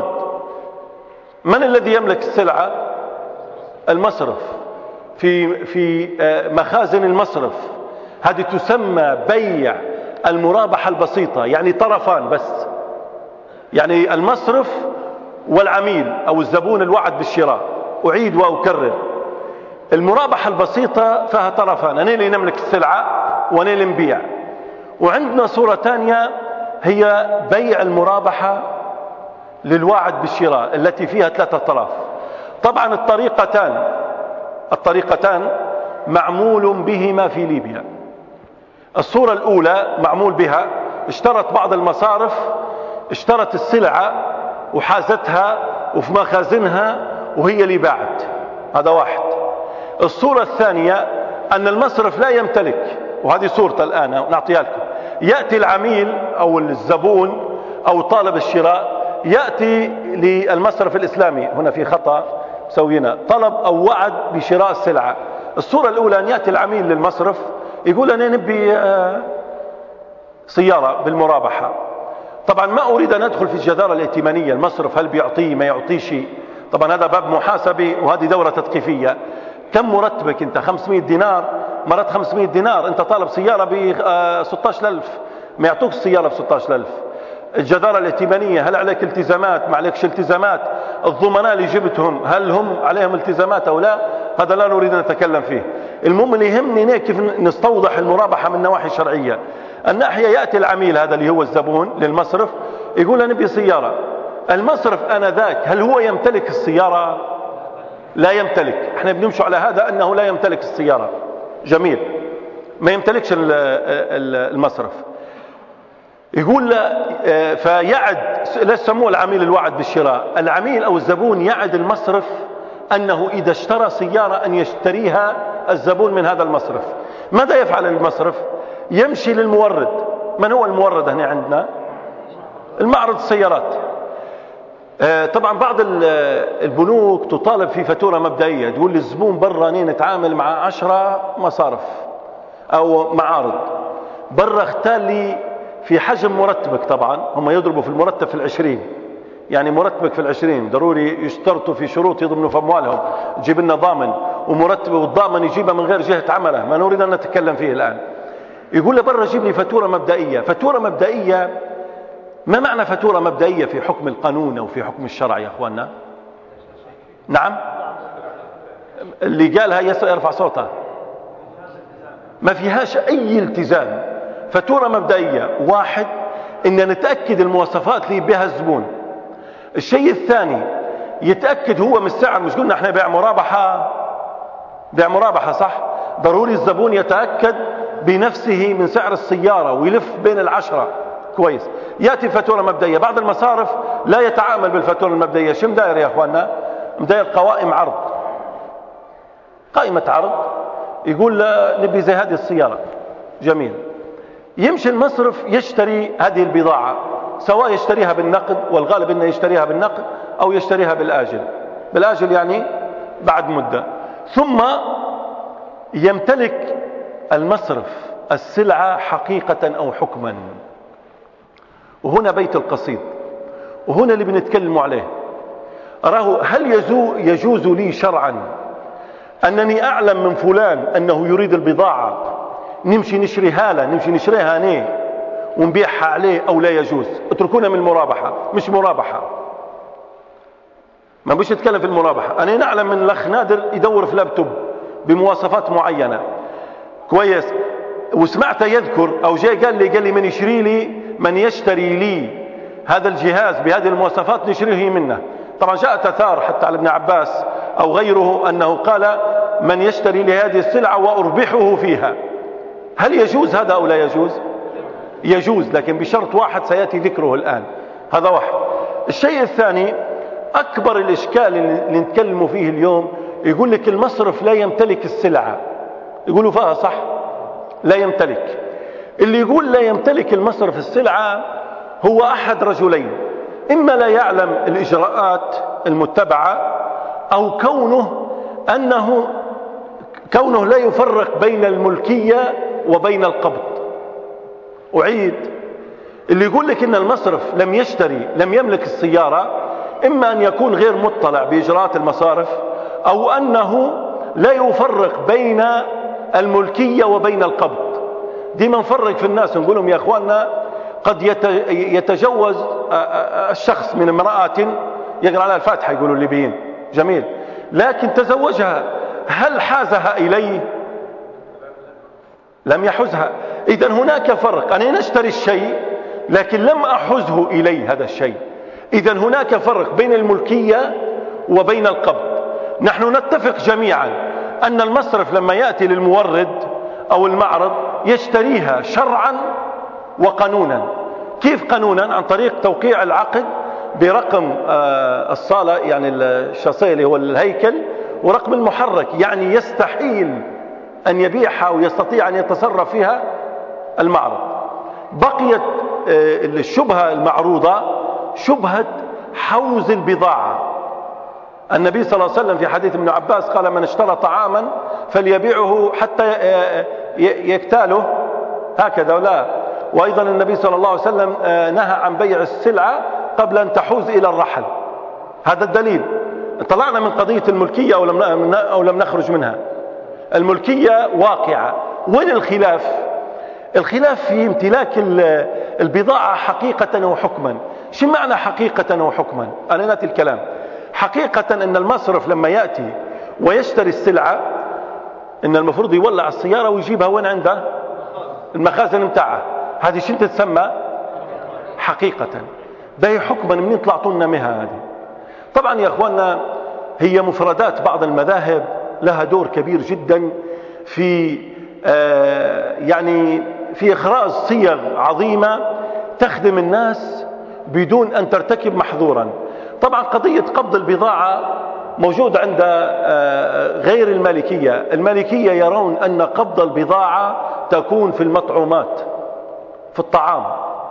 من الذي يملك السلعة؟ المصرف، في في مخازن المصرف. هذه تسمى بيع المرابحة البسيطة، يعني طرفان بس، يعني المصرف والعميل أو الزبون الوعد بالشراء. أعيد وأكرر، المرابحة البسيطة فيها طرفان، أنا اللي نملك السلعة وأنا اللي نبيع. وعندنا صورة ثانية هي بيع المرابحة للواعد بالشراء التي فيها ثلاثة أطراف. طبعا الطريقتان الطريقتان معمول بهما في ليبيا. الصورة الأولى معمول بها، اشترت بعض المصارف، اشترت السلعة وحازتها وفي مخازنها وهي اللي باعت، هذا واحد. الصورة الثانية أن المصرف لا يمتلك، وهذه صورته الآن نعطيها لكم. يأتي العميل أو الزبون أو طالب الشراء، يأتي للمصرف الإسلامي، هنا في خطأ سوينا، طلب أو وعد بشراء السلعة. الصورة الأولى أن يأتي العميل للمصرف يقول أنا نبي سيارة بالمرابحة. طبعا ما أريد أن أدخل في الجدارة الائتمانية، المصرف هل بيعطيه ما يعطيش، طبعا هذا باب محاسبي وهذه دورة تثقيفية. كم مرتبك أنت؟ خمسمائة دينار، مرات خمسمائة دينار، أنت طالب سيارة ب ستة عشر ألف، ما يعطوك السيارة ب ستة عشر ألف. الجدارة الائتمانية، هل عليك التزامات؟ ما عليكش التزامات؟ الضمناء اللي جبتهم هل هم عليهم التزامات أو لا؟ هذا لا نريد أن نتكلم فيه. المهم اللي يهمني هنا كيف نستوضح المرابحة من نواحي شرعية. الناحية يأتي العميل هذا اللي هو الزبون للمصرف يقول أنا نبي سيارة. المصرف آنذاك هل هو يمتلك السيارة؟ لا يمتلك. احنا بنمشي على هذا أنه لا يمتلك السيارة. جميل، ما يمتلكش المصرف. يقول فيعد، لا يسموه العميل الوعد بالشراء، العميل أو الزبون يعد المصرف أنه إذا اشترى سيارة أن يشتريها الزبون من هذا المصرف. ماذا يفعل المصرف؟ يمشي للمورد. من هو المورد هنا عندنا؟ المعرض السيارات. طبعا بعض البنوك تطالب في فاتورة مبدئية، تقول للزبون برا نتعامل مع عشرة مصارف أو معارض، برا اختار لي في حجم مرتبك. طبعا هم يضربوا في المرتب في العشرين، يعني مرتبك في العشرين ضروري يشترطوا في شروط يضمنوا في أموالهم، تجيب لنا ضامن، ومرتب والضامن يجيبها من غير جهة عمله، ما نريد أن نتكلم فيه الآن. يقول له برا جيب لي فاتورة مبدئية. فاتورة مبدئية، ما معنى فاتورة مبدئية في حكم القانون أو في حكم الشرع يا أخواننا؟ نعم، اللي قالها يرفع صوته. ما فيهاش أي التزام. فاتورة مبدئية، واحد إن نتأكد المواصفات اللي بها الزبون. الشيء الثاني يتأكد هو من السعر. مش قلنا احنا بيع مرابحة، بيع مرابحة صح؟ ضروري الزبون يتأكد بنفسه من سعر السيارة ويلف بين العشرة. كويس. يأتي فاتورة مبدئية. بعض المصارف لا يتعامل بالفاتورة المبدئية. شو مداير يا أخواننا؟ مداير قوائم عرض، قائمة عرض، يقول نبي زي هذه السيارة. جميل. يمشي المصرف يشتري هذه البضاعة، سواء يشتريها بالنقد، والغالب انه يشتريها بالنقد او يشتريها بالآجل. بالآجل يعني بعد مدة. ثم يمتلك المصرف السلعة حقيقة او حكما. وهنا بيت القصيد، وهنا اللي بنتكلم عليه. أراه هل يجوز لي شرعا أنني أعلم من فلان أنه يريد البضاعة، نمشي نشريها له، نمشي نشريها نيه ونبيعها عليه، أو لا يجوز؟ اتركونا من المرابحة، مش مرابحة، ما بيش نتكلم في المرابحة. أنا نعلم من الأخ نادر يدور في لابتوب بمواصفات معينة، كويس، وسمعته يذكر أو جاي قال لي قال لي من يشري لي، من يشتري لي هذا الجهاز بهذه المواصفات نشريه منه. طبعا جاءت آثار حتى على ابن عباس أو غيره أنه قال من يشتري لي هذه السلعة وأربحه فيها. هل يجوز هذا أو لا يجوز؟ يجوز، لكن بشرط واحد سيأتي ذكره الآن. هذا واحد. الشيء الثاني، أكبر الإشكال اللي نتكلموا فيه اليوم، يقول لك المصرف لا يمتلك السلعة. يقولوا فيها صح؟ لا يمتلك. اللي يقول لا يمتلك المصرف السلعة هو أحد رجلين: إما لا يعلم الإجراءات المتبعة، أو كونه أنه كونه لا يفرق بين الملكية وبين القبض. أعيد، اللي يقول لك إن المصرف لم يشتري لم يملك السيارة، إما أن يكون غير مطلع بإجراءات المصارف، أو أنه لا يفرق بين الملكية وبين القبض. دي ما نفرق في الناس، نقول لهم يا أخواننا قد يتجوز الشخص من امرأة يقرأ على الفاتحة، يقولوا الليبيين، جميل، لكن تزوجها، هل حازها إليه؟ لم يحزها. إذن هناك فرق، أنا نشتري الشيء لكن لم أحزه إليه هذا الشيء. إذن هناك فرق بين الملكية وبين القبض. نحن نتفق جميعا أن المصرف لما يأتي للمورد أو المعرض يشتريها شرعا وقانونا. كيف قانونا؟ عن طريق توقيع العقد برقم الصالة، يعني الشاصية اللي هو الهيكل، ورقم المحرك، يعني يستحيل أن يبيعها ويستطيع أن يتصرف فيها المعرض. بقيت الشبهة المعروضة شبهة حوز البضاعة. النبي صلى الله عليه وسلم في حديث ابن عباس قال: من اشترى طعاما فليبيعه حتى يكتاله، هكذا ولا؟ وأيضا النبي صلى الله عليه وسلم نهى عن بيع السلعة قبل أن تحوز إلى الرحل. هذا الدليل. طلعنا من قضية الملكية أو لم أو لم نخرج منها. الملكية واقعة. وين الخلاف؟ الخلاف في امتلاك البضاعة حقيقة وحكما. شو معنى حقيقة وحكما؟ أنا نأتي الكلام. حقيقة أن المصرف لما يأتي ويشتري السلعة، إن المفروض يولع السيارة ويجيبها وين عنده؟ المخازن متاعه. هذه شو تسمى؟ حقيقة. ده حكما منين طلعتوا لنا مها هذه؟ طبعا يا أخواننا، هي مفردات بعض المذاهب لها دور كبير جدا في آه يعني في إخراج صيغ عظيمة تخدم الناس بدون أن ترتكب محظورا. طبعا قضية قبض البضاعة موجودة عند آه غير المالكية. المالكية يرون أن قبض البضاعة تكون في المطعومات، في الطعام،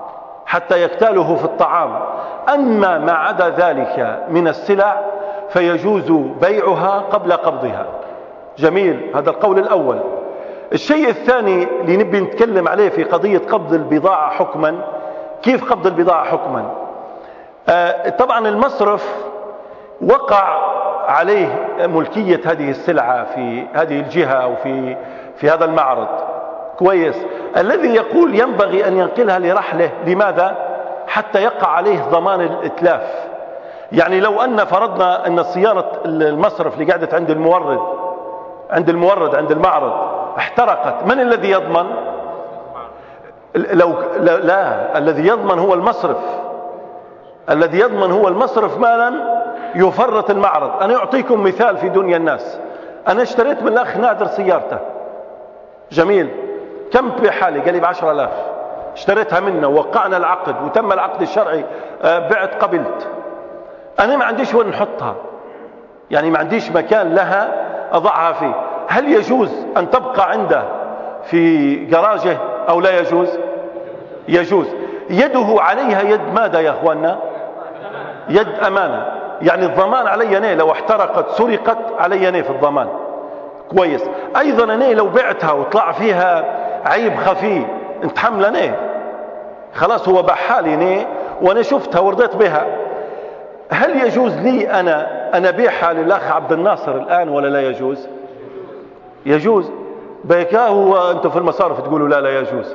حتى يكتاله في الطعام. أما ما عدا ذلك من السلع فيجوز بيعها قبل قبضها. جميل، هذا القول الأول. الشيء الثاني اللي نبي نتكلم عليه في قضية قبض البضاعة حكما. كيف قبض البضاعة حكما؟ آه طبعا المصرف وقع عليه ملكية هذه السلعة في هذه الجهة أو في في هذا المعرض، كويس. الذي يقول ينبغي أن ينقلها لرحله، لماذا؟ حتى يقع عليه ضمان الإتلاف. يعني لو أن فرضنا أن السيارة المصرف اللي قاعدت عند المورد عند المورد عند المعرض احترقت، من الذي يضمن؟ لو لا, لا الذي يضمن هو المصرف. الذي يضمن هو المصرف ما لم يفرط المعرض. أنا أعطيكم مثال في دنيا الناس. أنا اشتريت من الأخ نادر سيارته، جميل، كم بحالي؟ قال لي بعشر آلاف. اشتريتها منه ووقعنا العقد وتم العقد الشرعي، بعت قبلت. أنا ما عنديش وين نحطها، يعني ما عنديش مكان لها أضعها فيه. هل يجوز أن تبقى عنده في جراجه أو لا يجوز؟ يجوز. يده عليها يد ماذا يا أخواننا؟ يد أمانة. يعني الضمان علي أنا لو احترقت سرقت علي أنا في الضمان، كويس. أيضا أنا لو بعتها وطلع فيها عيب خفي نتحمل أنا، خلاص هو باعها لي وانا شفتها ورضيت بها، هل يجوز لي انا ان ابيعها للاخ عبد الناصر الان ولا لا يجوز؟ يجوز. بيكاه وانتم في المصارف تقولوا لا لا يجوز.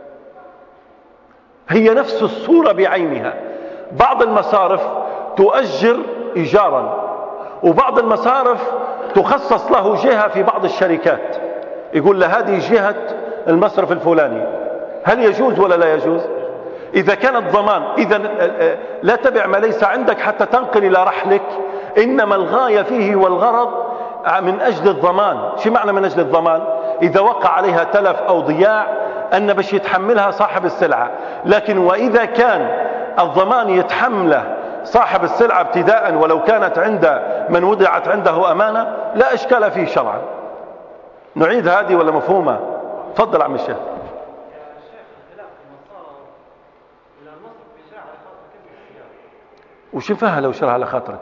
هي نفس الصورة بعينها. بعض المصارف تؤجر إيجارا، وبعض المصارف تخصص له جهة في بعض الشركات، يقول له هذه جهة المصرف الفلاني. هل يجوز ولا لا يجوز؟ إذا كان الضمان، إذا لا تبع ما ليس عندك حتى تنقل إلى رحلك، إنما الغاية فيه والغرض من أجل الضمان. شو معنى من أجل الضمان؟ إذا وقع عليها تلف أو ضياع أن باش يتحملها صاحب السلعة. لكن وإذا كان الضمان يتحمله صاحب السلعة ابتداء ولو كانت عند من وضعت عنده أمانة لا إشكال فيه شرعا. نعيد هذه ولا مفهومة؟ تفضل عم الشيخ. وش ينفعها لو شرها على خاطرك؟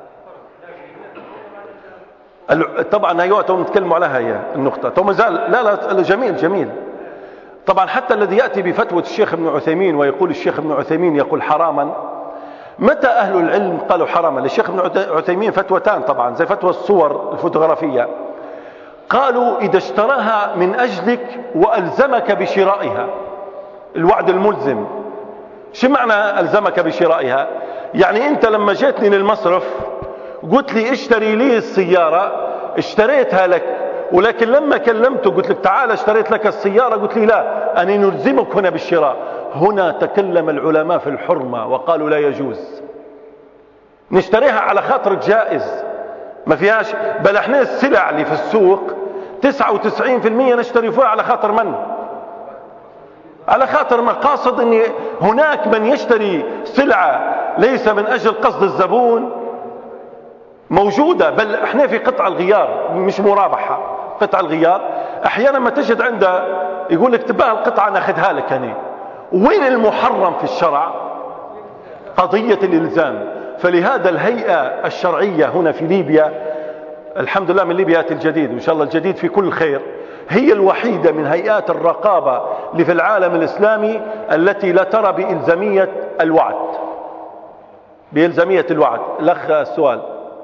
طبعا هي تو نتكلموا عليها هي النقطة تو مازال. لا لا جميل جميل. طبعا حتى الذي يأتي بفتوى الشيخ ابن عثيمين ويقول الشيخ ابن عثيمين يقول حراما، متى أهل العلم قالوا حراما؟ للشيخ ابن عثيمين فتوتان طبعا زي فتوى الصور الفوتوغرافية. قالوا إذا اشتراها من أجلك وألزمك بشرائها، الوعد الملزم. شو معنى ألزمك بشرائها؟ يعني أنت لما جيتني للمصرف قلت لي اشتري لي السيارة، اشتريتها لك، ولكن لما كلمته قلت لك تعال اشتريت لك السيارة، قلت لي لا أنا نلزمك هنا بالشراء. هنا تكلم العلماء في الحرمة وقالوا لا يجوز. نشتريها على خاطر جائز ما فيهاش. بل احنا السلع اللي في السوق تسعة وتسعين بالمئة نشتري فيها على خاطر من؟ على خاطر مقاصد. ان هناك من يشتري سلعة ليس من اجل قصد الزبون موجودة. بل احنا في قطع الغيار مش مرابحة، قطع الغيار احيانا ما تجد عنده يقول لك تباها القطعة ناخذها لك هنا. وين المحرم في الشرع؟ قضية الالزام. فلهذا الهيئة الشرعية هنا في ليبيا، الحمد لله من ليبيا الجديد وان شاء الله الجديد في كل خير، هي الوحيدة من هيئات الرقابة اللي في العالم الاسلامي التي لا ترى بإلزامية الوعد. بإلزامية الوعد. الاخ السؤال.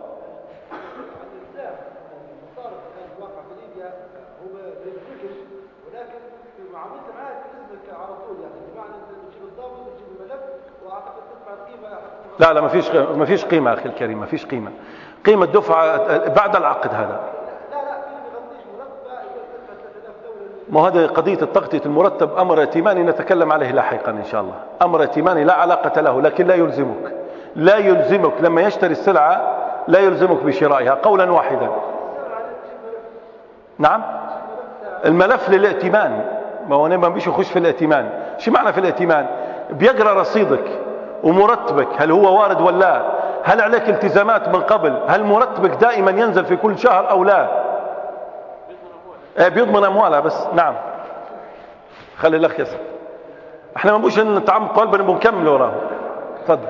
لا لا ما فيش ما فيش قيمة أخي الكريم، ما فيش قيمة. قيمة دفعة بعد العقد هذا. ما هذا قضية التغطية المرتب أمر ائتماني نتكلم عليه لاحقا إن شاء الله. أمر ائتماني لا علاقة له، لكن لا يلزمك لا يلزمك لما يشتري السلعة لا يلزمك بشرائها قولا واحدا. نعم الملف للائتمان. ما هو ما بيش يخش في الائتمان. شو معنى في الائتمان؟ بيقرأ رصيدك ومرتبك هل هو وارد ولا لا، هل عليك التزامات من قبل، هل مرتبك دائما ينزل في كل شهر أو لا. بيضمن أموالها بس. نعم خلي الأخ يسأل. احنا ما نبوش نتعمق طالبا نبو نكمل وراه. تفضل.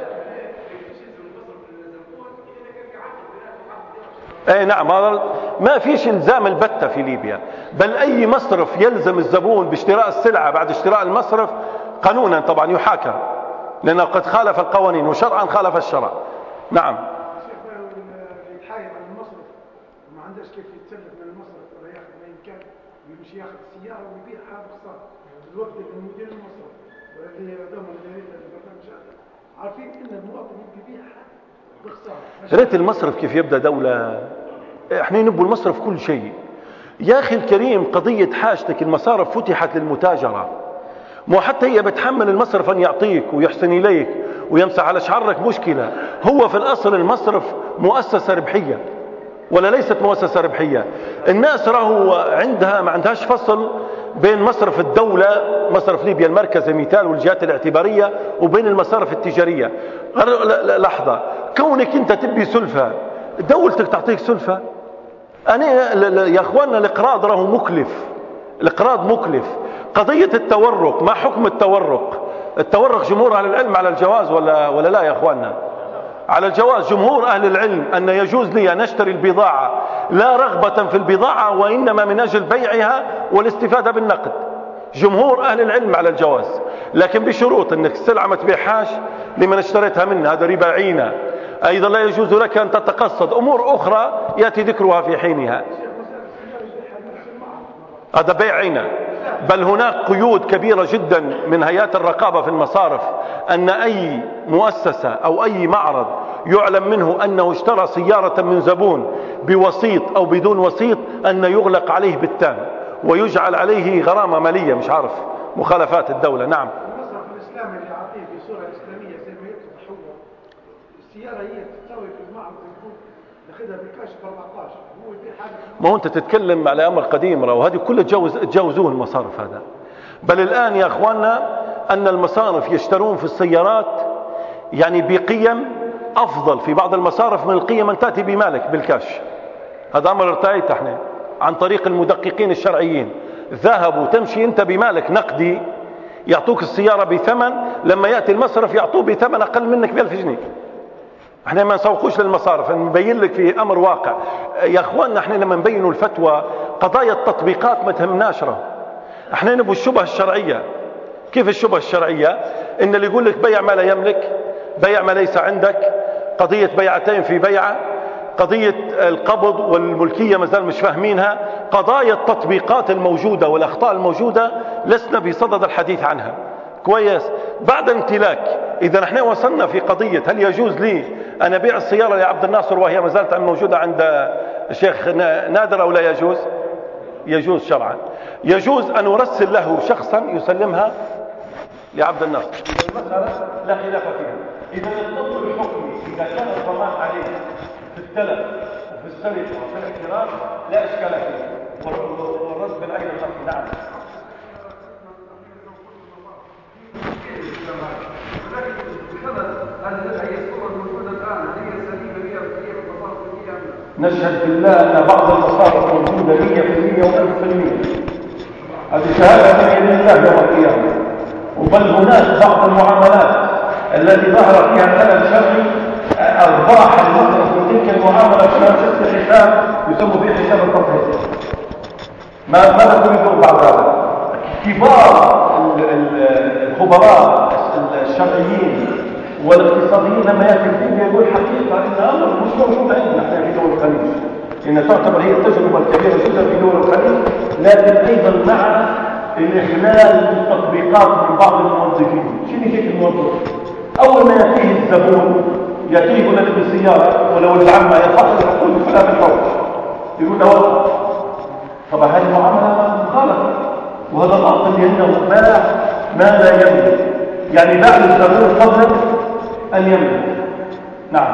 اي نعم ما فيش الزام البتة في ليبيا. بل أي مصرف يلزم الزبون باشتراء السلعة بعد اشتراء المصرف قانونا طبعا يحاكم، لأنه قد خالف القوانين وشرعا خالف الشرع. نعم. يتحايل على المصرف وما عندهاش كيف يتسلف من المصرف ولا ياخذ ما يمكن، ويمشي ياخذ السيارة ويبيعها بخسارة. الوقت اللي مدير المصرف واللي يعطيهم عارفين ان المواطن يبيعها بخسارة. ريت المصرف كيف يبدأ دولة. احنا نبوا المصرف كل شيء يا أخي الكريم. قضية حاجتك المصارف فتحت للمتاجرة، مو حتى هي بتحمل المصرف أن يعطيك ويحسن إليك ويمسح على شعرك مشكلة. هو في الأصل المصرف مؤسسة ربحية ولا ليست مؤسسة ربحية؟ الناس راهو عندها ما عندهاش فصل بين مصرف الدولة مصرف ليبيا المركزي مثال والجهات الاعتبارية وبين المصارف التجارية. لحظة، كونك انت تبي سلفة دولتك تعطيك سلفة؟ أنا يا أخواننا الإقراض راهو مكلف، الإقراض مكلف. قضية التورق، ما حكم التورق؟ التورق جمهور أهل العلم على الجواز ولا ولا لا يا أخواننا؟ على الجواز. جمهور أهل العلم أن يجوز لي أن أشتري البضاعة لا رغبة في البضاعة وإنما من أجل بيعها والاستفادة بالنقد. جمهور أهل العلم على الجواز. لكن بشروط انك السلعة ما تبيعهاش لمن اشتريتها منه، هذا ربا عينة. ايضا لا يجوز لك ان تتقصد امور اخرى ياتي ذكرها في حينها، هذا بيع عينة. بل هناك قيود كبيرة جدا من هيئات الرقابة في المصارف، ان اي مؤسسة او اي معرض يعلم منه انه اشترى سيارة من زبون بوسيط او بدون وسيط ان يغلق عليه بالتام ويجعل عليه غرامة مالية، مش عارف مخالفات الدولة. نعم. المصرف الاسلامي اللي يعطيه بصورة اسلامية زي ما يتضح هو السيارة هي تساوي في المعرض يكون ياخذها بالكاش ب أربعطاش، هو يبيع حاجة. ما هو انت تتكلم على امر قديم، وهذه كلها تجاوز تجاوزوه المصارف هذا. بل الان يا اخواننا ان المصارف يشترون في السيارات يعني بقيم افضل في بعض المصارف من القيم ان تاتي بمالك بالكاش. هذا امر ارتأيت احنا عن طريق المدققين الشرعيين، ذهبوا تمشي انت بمالك نقدي يعطوك السيارة بثمن، لما يأتي المصرف يعطوه بثمن اقل منك بألف جنيه. احنا ما نسوقوش للمصارف، نبين لك في امر واقع يا اخواننا. احنا لما نبينوا الفتوى قضايا التطبيقات ما تهمناش، احنا نبوا الشبهة الشرعية. كيف الشبهة الشرعية؟ ان اللي يقول لك بيع ما لا يملك، بيع ما ليس عندك، قضية بيعتين في بيعة، قضية القبض والملكية ما زال مش فاهمينها، قضايا التطبيقات الموجودة والأخطاء الموجودة لسنا بصدد الحديث عنها. كويس. بعد امتلاك، إذا نحن وصلنا في قضية هل يجوز لي أن أبيع السيارة لعبد الناصر وهي ما زالت موجودة عند الشيخ نادر أو لا يجوز؟ يجوز شرعا. يجوز أن أرسل له شخصا يسلمها لعبد الناصر. المسألة لا خلاف فيها. إذا الضبط الحكمي إذا كان الضمان عليه في التلف وفي السرقة وفي الاحتراق لا إشكال فيه، والرد بالعين الخفي. نعم. نشهد بالله أن بعض المصارف موجودة مية بالمية وألف بالمية، هذه شهادة من الله يوم القيامة. وبل هناك بعض المعاملات التي ظهر فيها خلل شرعي، أرباح المصرف من تلك المعاملة فيها ست حساب يسمى فيه حساب التطهير. ما ماذا تريدون بعد هذا؟ كبار الخبراء الشرعيين والاقتصاديين لما يأتي الدين يقول حقيقة إن أمر مش موجود عندنا احنا في دول الخليج، إن تعتبر هي التجربة الكبيرة جدا في دول الخليج، لكن أيضا مع الإخلال بالتطبيقات من بعض الموظفين. شنو يجيك الموظف؟ أول ما يأتيه الزبون يأتيه يقول لك بالسيارة ولو العمة يفحص يقول فلا بالحوش، يقول له طبعا هذه المعاملة مخالفة، وهذا باطل لأنه باع ما لا يملك، يعني باع للزبون قبل أن يملك. نعم.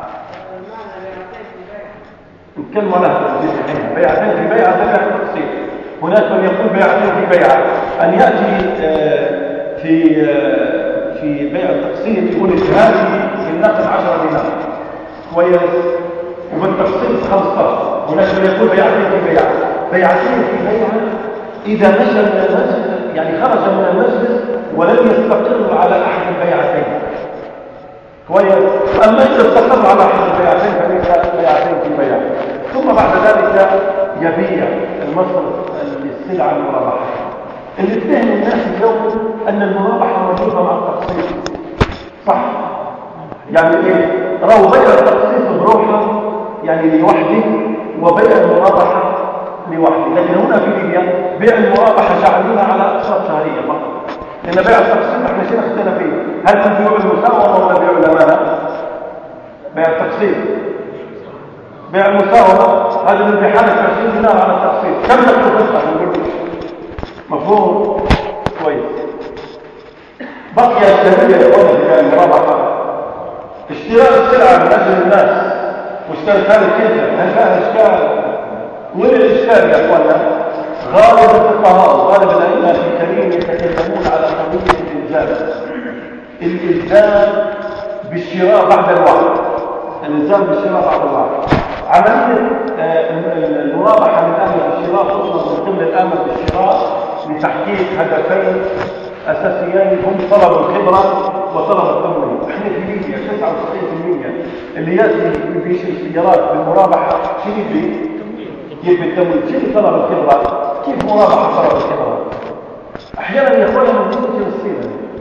نتكلم على هذا بيعتين في بيعة بيع تقسيط. هناك من يقول بيعتين في بيعة، أن يأتي في في بيع التقسيط يقول هذه بالنقد عشرة دينار كويس وبالتقسيط خمسة عشر. هناك من يقول بيعتين في بيعة، بيعتين في بيعة إذا مشى من المسجد يعني خرج من المسجد ولم يستقر على أحد البيعتين كويس. أما إذا استقر على أحد البيعتين فليس بيعتين في بيعة. ثم بعد ذلك يبيع المصرف للسلعة المرابحة. اللي اتهم الناس اليوم أن المرابحة موجودة مع التقسيط، صح؟ يعني إيه؟ رأوا بيع التقسيط بروحه يعني لوحده وبيع المرابحة لوحده، لكن هنا في ليبيا بيع المرابحة جعلوها على أقساط شهرية فقط، لأن بيع التقسيط احنا شيء اختلف فيه، هل من بيع المساومة ولا بيع الأمانة؟ بيع التقسيط بيع المساومة هذا من بحالة عشرين دينار على التقسيط، كم تكلفتها نقول مفهوم كويس. بقي الشهرية يا اخوانا في المرابحة اشتراء السلعة من أجل الناس واشتراء ثالث كذا، هل فيها إشكال؟ وين الإشكال يا اخوانا؟ غالب الفقهاء وغالب الأئمة الكريم يتكلمون على قضية الإلزام، الإلزام بالشراء بعد الوعد، الإلزام بالشراء بعد الوعد. عملية المرابحة من أهل الشراء خصوصا من ضمن الآمر بالشراء لتحقيق هدفين أساسيين هم طلب الخبرة وطلب التمويل. احنا في ليبيا تسعة وتسعين بالمئة اللي يأتي بيشتري سيارات بالمرابحة شنو يبي؟ يبي التمويل. شنو طلب الخبرة؟ كيف مرابحة طلب الخبرة؟ أحيانا يا أخوانا من ضمن السيرة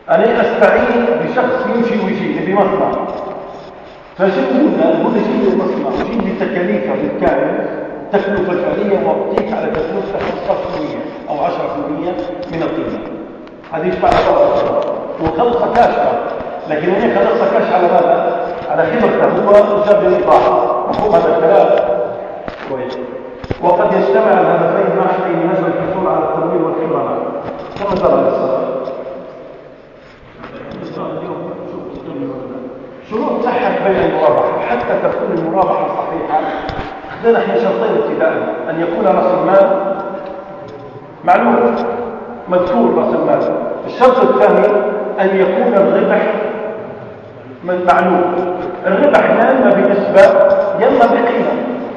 أنا أستعين بشخص يمشي ويجي نبي مصنع، فشو قلنا نقول يجي المصنع ويجي بتكاليفه بالكامل، التكلفة الفعلية وأعطيك على تكلفة خمسة عشر بالمئة أو عشرة بالمئة من القيمة، هذه يشبع الصرف وخلصة كاشفة، لكن هنا خلصة كاش على ماذا؟ على خبرته هو جاب الإطاعة، مفهوم هذا الكلام؟ كويس. وقد يجتمع الهدفين معا في نزل الحصول على التمويل والخبرة كما ترى الصلاة. شروط صحة بيع المرابحة حتى تكون المرابحة صحيحة عندنا احنا شرطين ابتداء: أن يكون رأس المال معلوم مذكور رأس المال، الشرط الثاني أن يكون الربح من معلوم. الربح يا إما بنسبة يا إما بقيمة.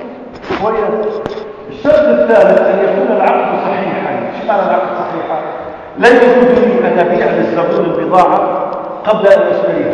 الشرط الثالث أن يكون العقد صحيحا. ايش معنى العقد صحيحا؟ لا يجوز لي أن أبيع للزبون البضاعة قبل أن أشتريها.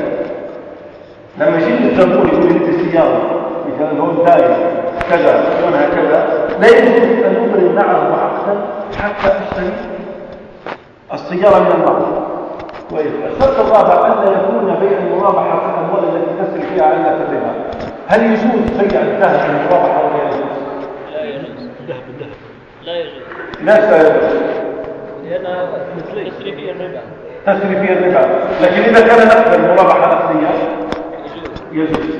لما يجي الزبون يقول لي السيارة مثلا هون داير كذا لونها كذا، لا يجوز أن أبرم معه عقدا حتى أشتري السيارة من المعرض. الشرط الرابع أن يكون بيع المرابحة في الأموال التي تسري فيها علة الربا. هل يجوز بيع الذهب في المرابحة ولا لا يجوز؟ لا يجوز. الذهب الذهب لا يجوز. لا يجوز لأنها تسري فيها الربا. تسري فيها الربا، لكن إذا كان نقدا المرابحة نقدية يجوز.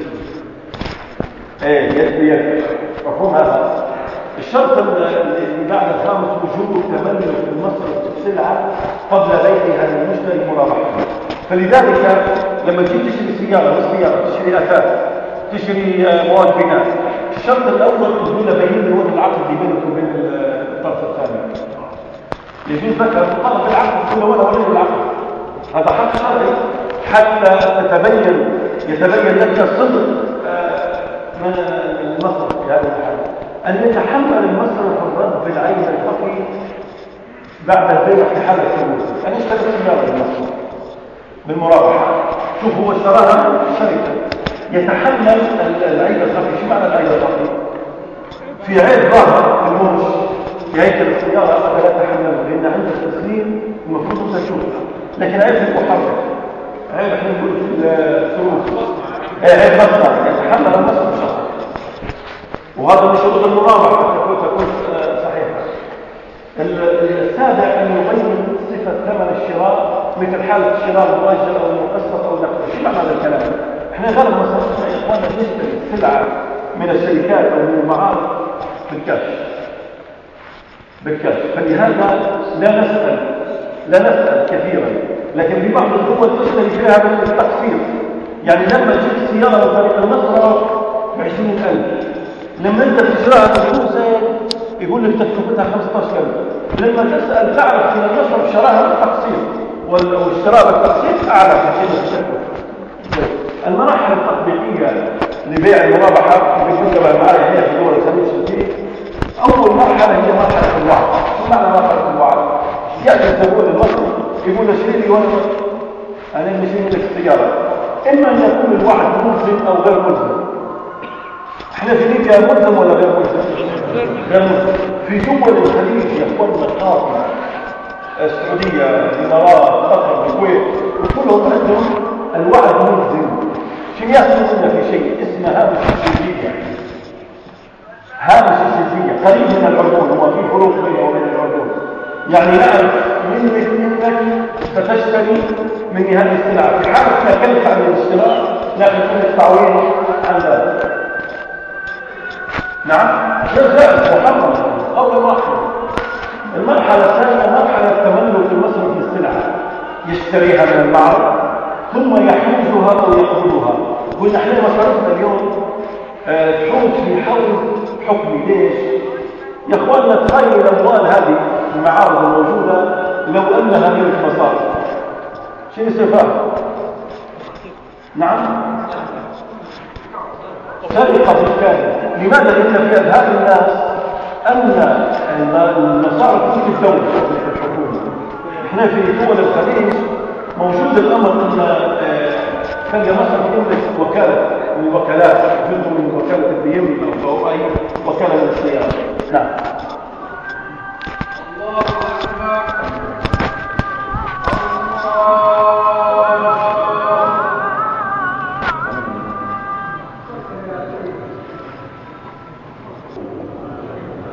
ايه يجوز. مفهوم هذا؟ الشرط اللي بعد الخامس وجوب تملك المصرف السلعة قبل بيعها للمشتري مرابحة. فلذلك لما تجي تشتري سيارة والسيارة تشتري أثاث تشتري مواد بناء، الشرط الأول تقول بين لي وين العقد اللي بينك وبين الطرف الثاني. يجوز لك أن تطلب العقد كل ولا ولا العقد، هذا حق شرعي حتى تتبين يتبين لك صدق من المصرف في هذا الحال. أن يتحمل المصرف الرد بالعين الخفي بعد البيع في حالة الثبوت. أن يشتري سيارة المصرف بالمرابحة، شوف هو اشتراها شركة، يتحمل العيب الخفي. شو معنى العيب الخفي؟ في عيب ظاهر في الموش يهيكل السيارة أنا لا أتحمله لأن عند التسليم المفروض أنت تشوفها، لكن عيب في المحرك، عيب احنا نقول في الثروت، عيب مصنع يتحمل المصرف شخص، وهذا من شروط المرابحة تكون تكون صحيحة. السابع أن يبين صفة ثمن الشراء مثل حالة الشراء المؤجل أو المقسط أو النقد. شو معنى هذا الكلام؟ احنا غالبا مصرفنا يا إخواننا نشتري سلعة من الشركات أو من المعارض بالكاش بالكاش، فلهذا لا نسأل لا نسأل كثيرا، لكن في بعض الدول تشتري فيها بالتقسيط. يعني لما تجيب السيارة من طريق المصرف بعشرين ألف، لما انت تشتريها بفلوسك يقول لك تكلفتها خمسة عشر ألف، لما تسأل تعرف ان المصرف شراها بالتقسيط والشراء بالتقسيط اعلى في التكلفة. المراحل التطبيقية لبيع المرابحة اللي كنت معايا هي في دول الخليج الشرقي، اول مرحلة هي مرحلة الوعد. شو معنى مرحلة الوعد؟ يأتي الزبون المصرف يقول له اشتري لي وانا انا بشتري لك السيارة، اما ان يكون الوعد ملزم او غير ملزم. احنا في ليبيا ملزم ولا غير ملزم؟ غير ملزم. في دول الخليج يا اخواننا القاطعة، السعودية، الامارات، قطر، الكويت، وكلهم عندهم الوعد ملزم. شو يحصل في شيء اسمه هامش السلبية. هامش السلبية قريب من العرضون، هو في فروق بينه وبين العرضون. يعني نعرف منك منك ستشتري من هذه السلعة، في حالة تكلف عن الاشتراء ناخذ منك تعويض عن ذلك. نعم جزاء محرم. أول مرحلة. المرحلة الثانية مرحلة تملك المصرف للسلعة، يشتريها من المعرض ثم يحوزها أو يقبضها. قلنا احنا مصارفنا اليوم أه تحوز في حوز حكمي. ليش؟ يا اخواننا تخيل الأموال هذه المعارض الموجودة لو أنها ملك مصارف شو يصير فيها؟ نعم سرقة بالكامل. لماذا؟ لأن في أذهان الناس أن المصارف في الدولة في الحكومة. إحنا في دول الخليج موجود الأمر أن كان مصر يملك وكالة من الوكالات، جزء من وكالة البي ام أو أي وكالة من السيارة. نعم. الله أكبر. الله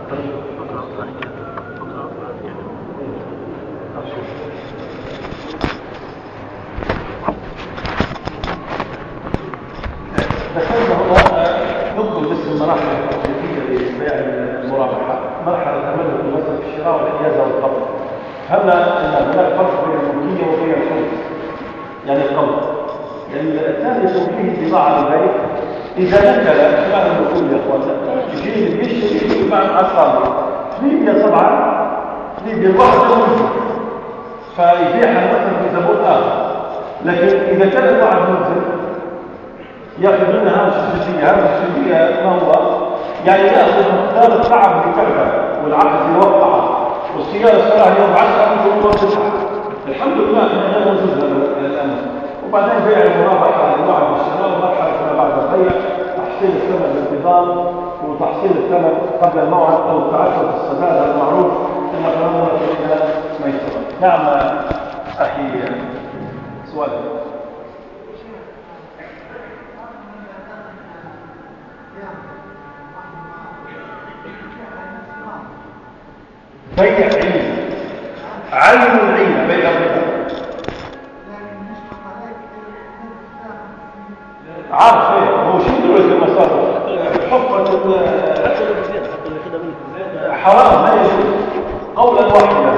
ذكرنا هنا نقطة بس المراحل التوظيفية لبيع المرابحة، مرحلة تملك المصرف في الشراء والإجازة والقبض. هنا أن هناك فرق بين الملكية وبين الحوز، يعني القبض. يعني الثاني يكون فيه بضاعة للبيع، إذا نكل شو معنى النقول يا إخوانا؟ يجي اللي بيشتري يجي مع الأصحاب، ليبيا طبعا ليبيا الواحد منزل، فيبيعها مثلا في زبون آخر. لكن إذا كان الواحد منزل ياخذ منها هامش الجزئية، هامش الجزئية ما هو؟ يعني ياخذ مقدار التعب اللي تعبه والعقد اللي وقعه، والسيارة الصراحة اليوم بعشرة ممكن يوم تسعة. الحمد لله احنا غير موجود الآن. وبعدين بيع المرابحة للوعد والشراء ومرحلة ما بعد البيع، تحصيل الثمن بالنظام وتحصيل الثمن قبل الموعد أو التعثر في السداد. هذا معروف إن قانون الشركة ما يسمى. نعم أخي سؤال. بيع عين عين العين بيع الربا عارف ايه هو شو دروس المصارف حفظ حرام ما يجوز قولا واحدا.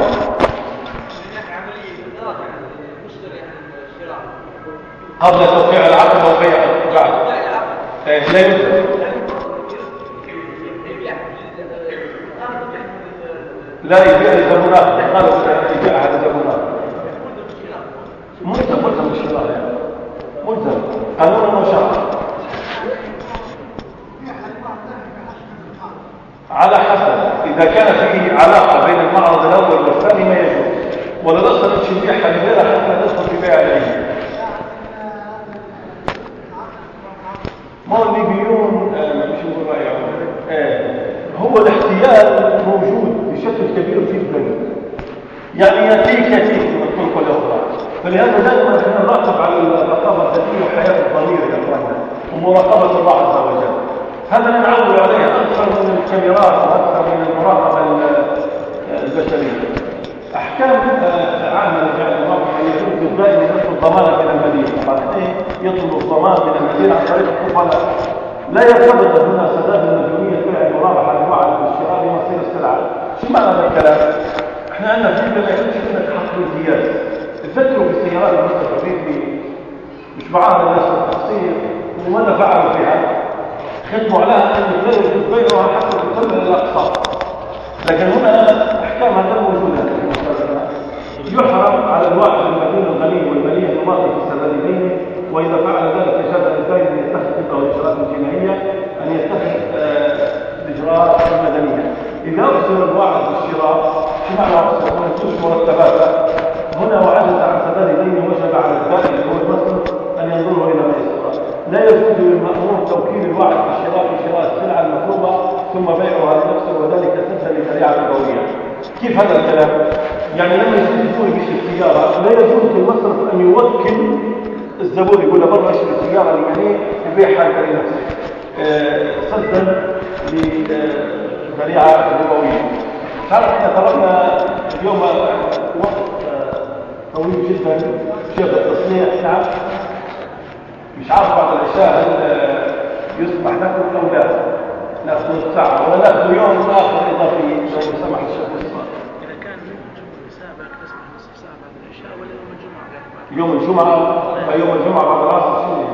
قبل توقيع العقد او بيع بعد لا يجوز. لا يبيع الزبونات، قالوا يبيع هذا الزبونات ملزم ملزم بالشراء يعني ملزم قانون المشاعر على حسب. إذا كان فيه علاقة بين المعرض الأول والثاني ما يجوز، ولا نصل تشبيعها لغيرها حتى ندخل في بيع العين. ما الليبيون مش يقول رأيهم هو الاحتيال موجود بشكل كبير جدا، يعني يأتيك يأتيك من الطرق الأخرى. فلهذا دائما احنا نراقب على الرقابة الذاتية وحياة الضمير يا اخواننا ومراقبة الله عز وجل. هذا نعول عليه أكثر من الكاميرات وأكثر من المراقبة البشرية. أحكام عامة لجعل المرأة يجوز دائما يطلب ضمانة من المدينة، بعدين يطلب الضمان من المدينة عن طريق الخفلاء. لا يرتبط هنا سداد المديونية فعل المرابحة للوعد بالشراء بمصير السلعة. شو معنى هذا الكلام؟ احنا عندنا في ما يكونش عندنا حق الامتياز. تفكروا في السيارات المستقبلية مش معاها الناس التقصير وماذا فعلوا فيها؟ ختموا عليها ان لا يجوز بيعها حتى تكمل الاقساط. لكن هنا احكام هذا موجوده. يحرم على الواحد المدين الغني والمليء الماضي في السدادين، واذا فعل ذلك جاز للدين ان يتخذ عنده الاجراءات الجنائيه ان يتخذ الاجراءات المدنيه. اذا ارسل الواحد بالشراء شو معنى ارسل؟ ما يكونش مرتبات. هنا وعجز عن سداد دين وجب على الدائن اللي هو المسلم ان ينظر الى ما يسرى. لا يجوز للمأمور توكيل الواحد بالشراء في شراء السلعه المطلوبه ثم بيعها لنفسه وذلك سدا لشريعه القويه. كيف هذا الكلام؟ يعني لما يشتري يشتري السياره لا يجوز للمصرف ان يوكل الزبون يقول له برا اشتري السياره اللي يبيعها لنفسه سدا لشريعه القويه. تعرف احنا تركنا اليوم وقت طويل جدا شيخ التصنيع نعم مش عارف بعد العشاء هل يسمح ناخذ او لا ناخذ ساعه ولا ناخذ يوم اخر اضافي لو سمح الشيخ الصالح. اذا كان يمكن السابق تسمح نصف ساعه بعد العشاء ولا يوم الجمعه؟ يوم الجمعه فيوم الجمعه بعد العصر شو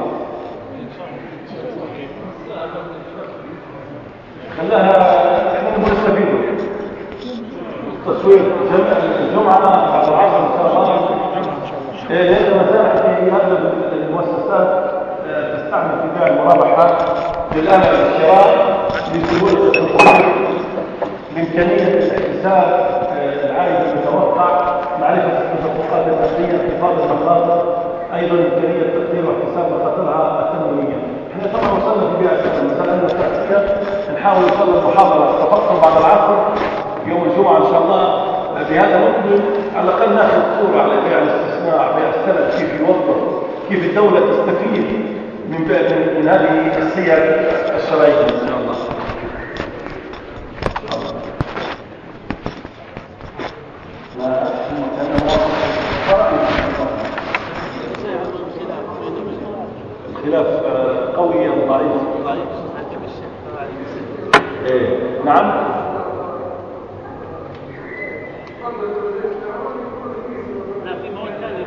خلاها احنا نستفيدوا تصوير الجمعه بعد العصر ان شاء الله. ايه لان مساحه في هذه المؤسسات تستعمل في بيع المرابحات للامن والشراء لسهوله التطوير بامكانيه احتساب العائد المتوقع، معرفه التدفقات النقديه، انخفاض المخاطر، ايضا امكانيه تقدير واحتساب مخاطرها التنمويه. احنا طبعا وصلنا في بيع المساله التاسيسيه نحاول نوصل المحاضره تفصل بعد العصر يوم الجمعه ان شاء الله. بهذا ممكن على الاقل ناخذ صوره على بيع الاستثمار، بيع السند كيف يوظف، كيف الدوله تستفيد من من هذه السير الشرعيه ان شاء الله. إيه. نعم. لا في مواد ثانية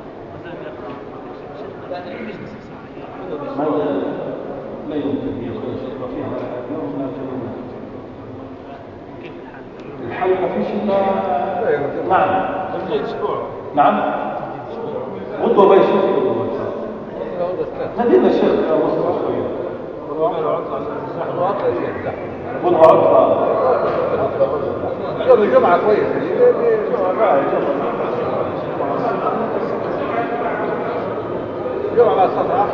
ما لا يمكن يكون شيء فيها يوم لا تنام. الحل ما في شيء. نعم. نعم. غدوة بيش. مدينة الشيخ مصر شوية. غدوة عطفة. يوم الجمعة كويس. جمعة الساعة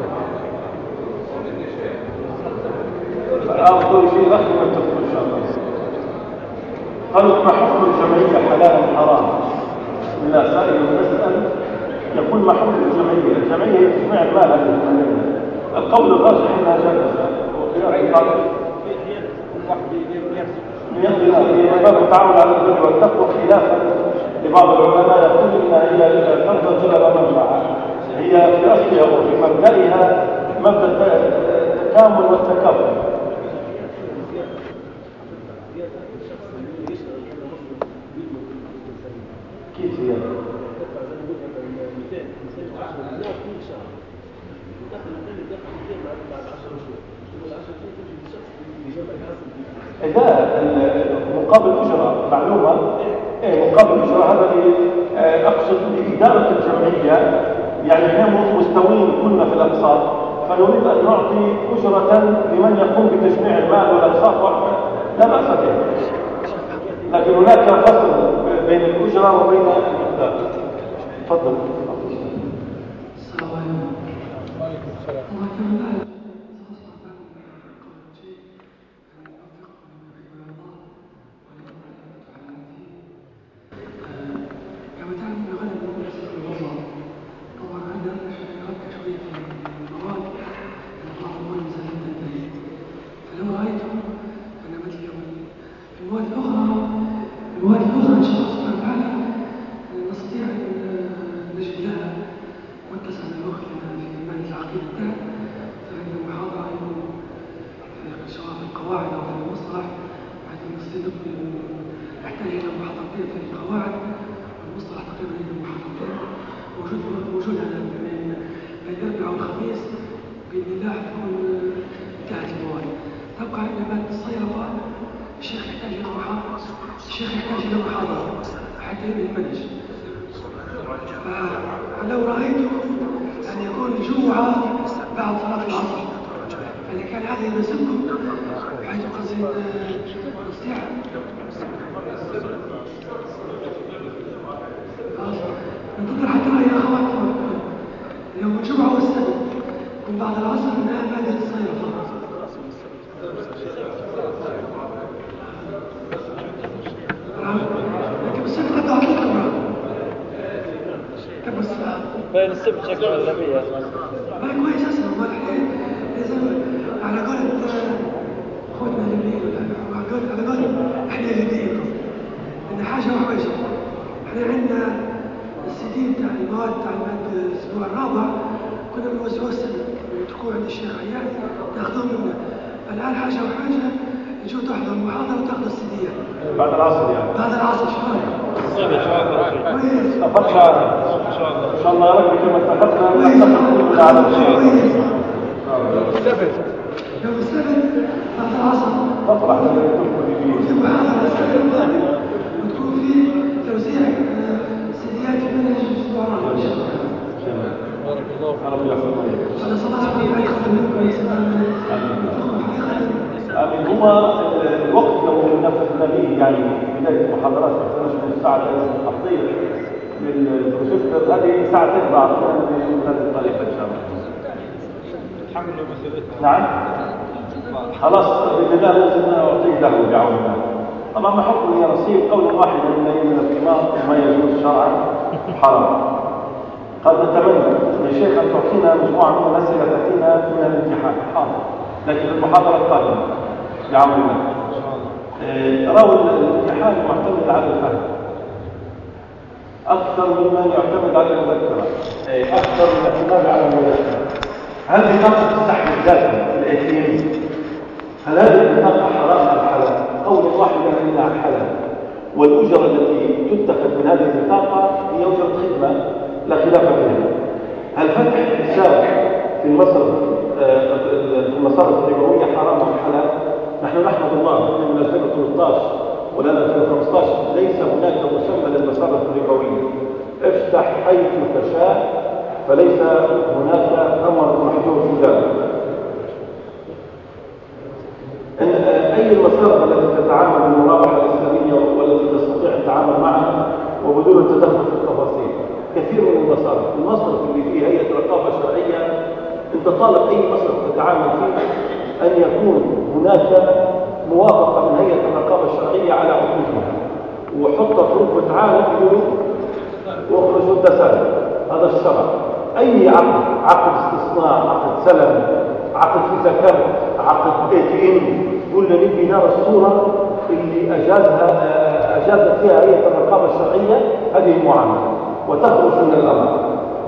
أفضل شيء رحمة الله إن شاء الله. قالوا ما حكم الجمعية حلال حرام؟ لا سائل المسأل يكون ما حكم الجمعية؟ الجمعية هي تجميع المال هذه. القول الراجح أنها جائزة من باب التعاون على البر والتقوى، خلافا لبعض العلماء يقول انها هي تنتظر منفعه. هي في اصلها وفي مبدئها مبدا التكامل والتكافؤ. كيف هي؟ إذا مقابل أجرة معلومة، إيه مقابل أجرة هذا أقصد بإدارة الجمعية، يعني نحن مستوين كلنا في الأقساط، فنريد أن نعطي أجرة لمن يقوم بتجميع المال والأقساط لا بأس به، لكن هناك فصل بين الأجرة وبين المقدار. تفضل. السلام عليكم. وعليكم السلام. بين السبت شكل الغبية ما كويس اسمه ما الحين على قولة اخوتنا الليبيين على قولة احنا الليبيين ان حاجة وحويجة. احنا عندنا السي دي بتاع المواد بتاع المادة الاسبوع الرابع كنا بنوزعوه السنة وتكون عند الشيخ عيال تاخذوه منا. الان حاجة وحويجة يجوا تحضر المحاضرة وتاخذ السي دي بعد العصر يعني. بعد العصر شوية. كويس. أفضل إن شاء الله. إن شاء الله ربي كما اتفقنا نتفق على الشيء. يوم السبت. يوم السبت بعد العصر. تفرح لما يكون في وفي محاضرة السبت الثاني وتكون في توزيع سيديات في منهج الأسبوع الرابع إن شاء الله. بارك الله في ربي يحفظك. أنا صراحة ما أخذ منكم سلام. آمين. هو الوقت لو نفذنا به يعني بداية المحاضرات من الساعة الخطية للبروجيكتور هذه ساعة تتبع من هذه الطريقة إن شاء الله. الحمد لله مسألتها. نعم. خلاص بإذن الله لازم نعطيه له بعون الله. طبعا ما حكم يا نصيب قول واحد من من الإمام ما يجوز شرعا حرام. قد نتمنى يا شيخ أن تعطينا مجموعة من الأسئلة تأتينا من الامتحان حاضر. لكن المحاضرة القادمة بعون الله إن شاء الله. ترى الامتحان معتمد على الفهم أكثر ممن يعتمد على المذكرة، أكثر من الاعتماد على المذكرة. هل بطاقة السحب الذاتي الأي تي إم هل هذه البطاقة حرام منها حلال، والأجرة التي تتخذ من هذه البطاقة هي أجرة خدمة لا خلاف فيها. هل فتح حساب في المصرف المصارف الربوية حرام أم حلال؟ نحن نحمد الله أن من ألفين وثلاثة عشر ولا ألفين وخمسة عشر ليس هناك مسمى للمصارف الربوية، افتح حيث تشاء، فليس هناك أمر محدود في ذلك. أي المصارف التي تتعامل بالمرابحة الإسلامية والتي تستطيع التعامل معها وبدون التدخل في التفاصيل؟ كثير من المصارف، المصرف اللي فيه هيئة رقابة شرعية أنت طالب أي مصرف تتعامل فيه أن يكون هناك موافقة من هيئة الرقابة الشرعية على عقودها، وحط في ركبة عالم يقولوا واخرجوا الدساتير. هذا الشرع. أي عقد، عقد استصناع، عقد سلم، عقد في زكاة، عقد اي تي ام، قلنا نبي نرى الصورة اللي أجازها أجازت فيها هيئة الرقابة الشرعية هذه المعاملة وتخرج من الأمر.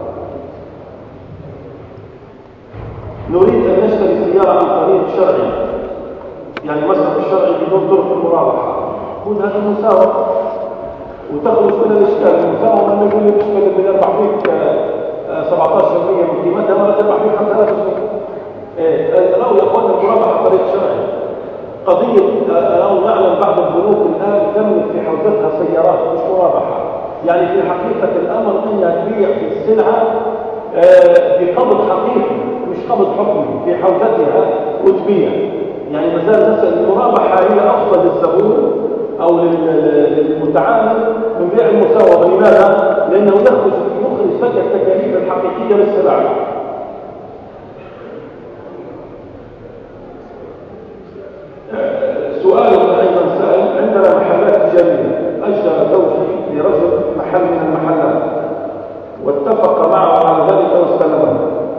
نريد أن نشتري سيارة عن طريق شرعي، يعني مصرف الشرعي بدون طرق المرابحة، خذ هذا المساواة وتخرج من الإشكال. المساواة ما نقول لك إشكال اللي يربح فيك سبعة عشر بالمئة من قيمتها ولا تربح فيك خمسة آلاف جنيه. رأوا يا أخوان المرابحة عن طريق شرعي. قضية أو نعلم بعض البنوك الآن تملك في حوزتها سيارات مش مرابحة، يعني في حقيقة الأمر أنها تبيع في السلعة بقبض حقيقي مش قبض حكمي في حوزتها وتبيع. يعني مثلا نسأل المرابحة هي أفضل للزبون أو للمتعامل من بيع المساواة. لماذا؟ لأنه يخرج يخرج فك التكاليف الحقيقية للسلع. سؤال أيضا سأل: عندنا محلات تجارية، أجر زوجي لرجل محل من المحلات واتفق معه على ذلك واستلمه،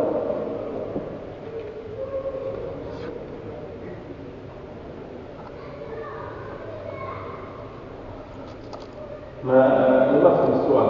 ما نفهم السؤال.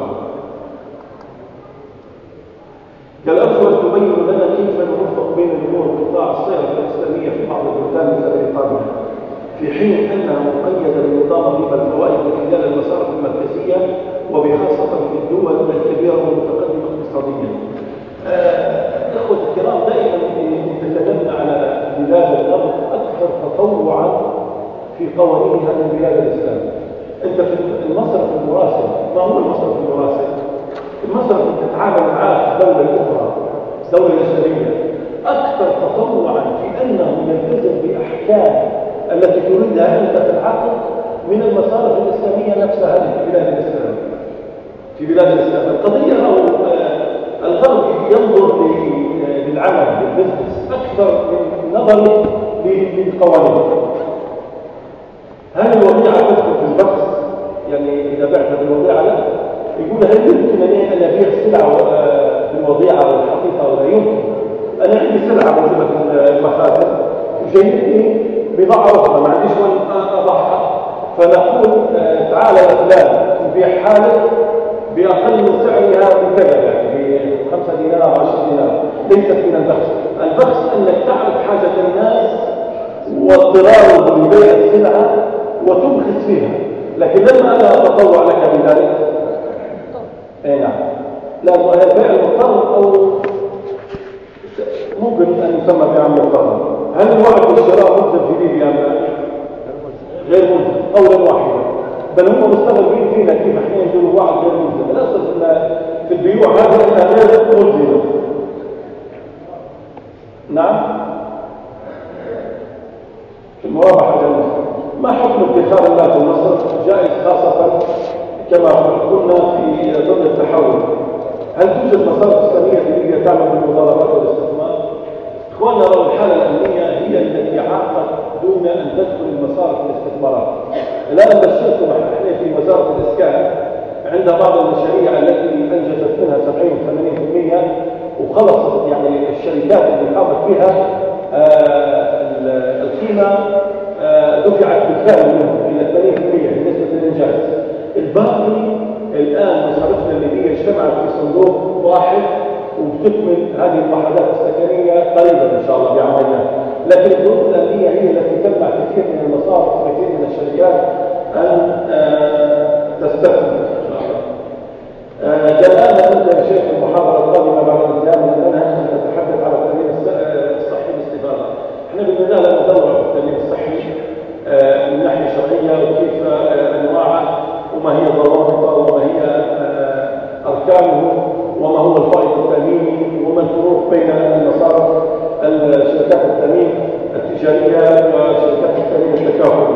قال: أرجو أن تبين لنا كيف نوفق بين الأمور قطاع الصيغة الإسلامية في بعض البلدان مثل بريطانيا، في حين أنها مقيدة بنظام ربا الفوائد من خلال المصارف المركزية وبخاصة في الدول الكبيرة والمتقدمة اقتصاديا. إخوة الكرام، دائما نتكلم على بلاد الغرب أكثر تطوعا في قوانينها من بلاد الإسلام. أنت في المصرف المراسل، ما هو المصرف المراسل؟ المصرف اللي تتعامل معاه دولة أخرى، دولة أجنبية، أكثر تطوعا في أنه يلتزم بأحكام التي تريدها أنت في العقد من المصارف الإسلامية نفسها في بلاد الإسلام. في بلاد الإسلام القضية أو الغرب ينظر للعمل للبزنس أكثر من نظر للقوانين. هل الوضيعة تدخل في البحث؟ يعني إذا بعت بالوضيعة لا، يقول هل يمكن أن أبيع السلعة بالوضيعة والحقيقة ولا يمكن؟ أنا عندي سلعة موجودة في المخازن وجايبني بضاعة أخرى ما عنديش وين أضعها، فنقول تعال يا فلان نبيع حالك بأقل من سعرها بكذا، يعني بخمسة دينار أو عشرة دينار. ليست من البخس. البخس أنك تعرف حاجة الناس واضطرارهم لبيع السلعة وتبخس فيها، لكن لما أنا أتطوع لك بذلك أي نعم، لا بيع المضطر أو ممكن أن يسمى بيع المضطر. هل الوعد بالشراء ملزم في ليبيا أم لا؟ غير ملزم قولا واحدا، بل هم مستغربين فينا كيف احنا نقول وعد غير ملزم. الأصل أن في البيوع هذه أنها غير ملزمة. نعم، في المرابحة جميلة. ما حكم ادخار المال في مصر؟ جائز خاصة كما قلنا في ضمن التحول. هل توجد مصارف إسلامية في ليبيا تعمل بالمضاربات والاستثمار؟ إخواننا، رأوا الحالة الأمنية هي التي عاقت دون أن تدخل المصارف والاستثمارات. الآن بشرتم احنا في وزارة الإسكان عند بعض المشاريع التي أنجزت منها سبعين وثمانين بالمئة وخلصت، يعني الشركات اللي قامت بها آه القيمة آه دفعت بالكامل منهم إلى ثمانين بالمئة بالنسبة للإنجاز. الباقي الآن مصارفنا الليبية اجتمعت في صندوق واحد وبتكمل هذه الوحدات السكنية قريبا إن شاء الله بعملها. لكن الظروف الأمنية هي التي تمنع كثير من المصارف وكثير من الشركات أن تستثمر. جاءنا أنت يا شيخ المحاضرة القادمة بعد الانتهاء من المنهج أن تتحدث على التأمين الصحي باستفاضة. احنا بدنا لنا دورة في التأمين الصحي من ناحية شرعية وكيف أنواعه وما هي ضوابطه وما هي أركانه وما هو الفائض التأميني وما الفروق بين المصارف شركات التأمين التجارية وشركات التأمين التكافلي.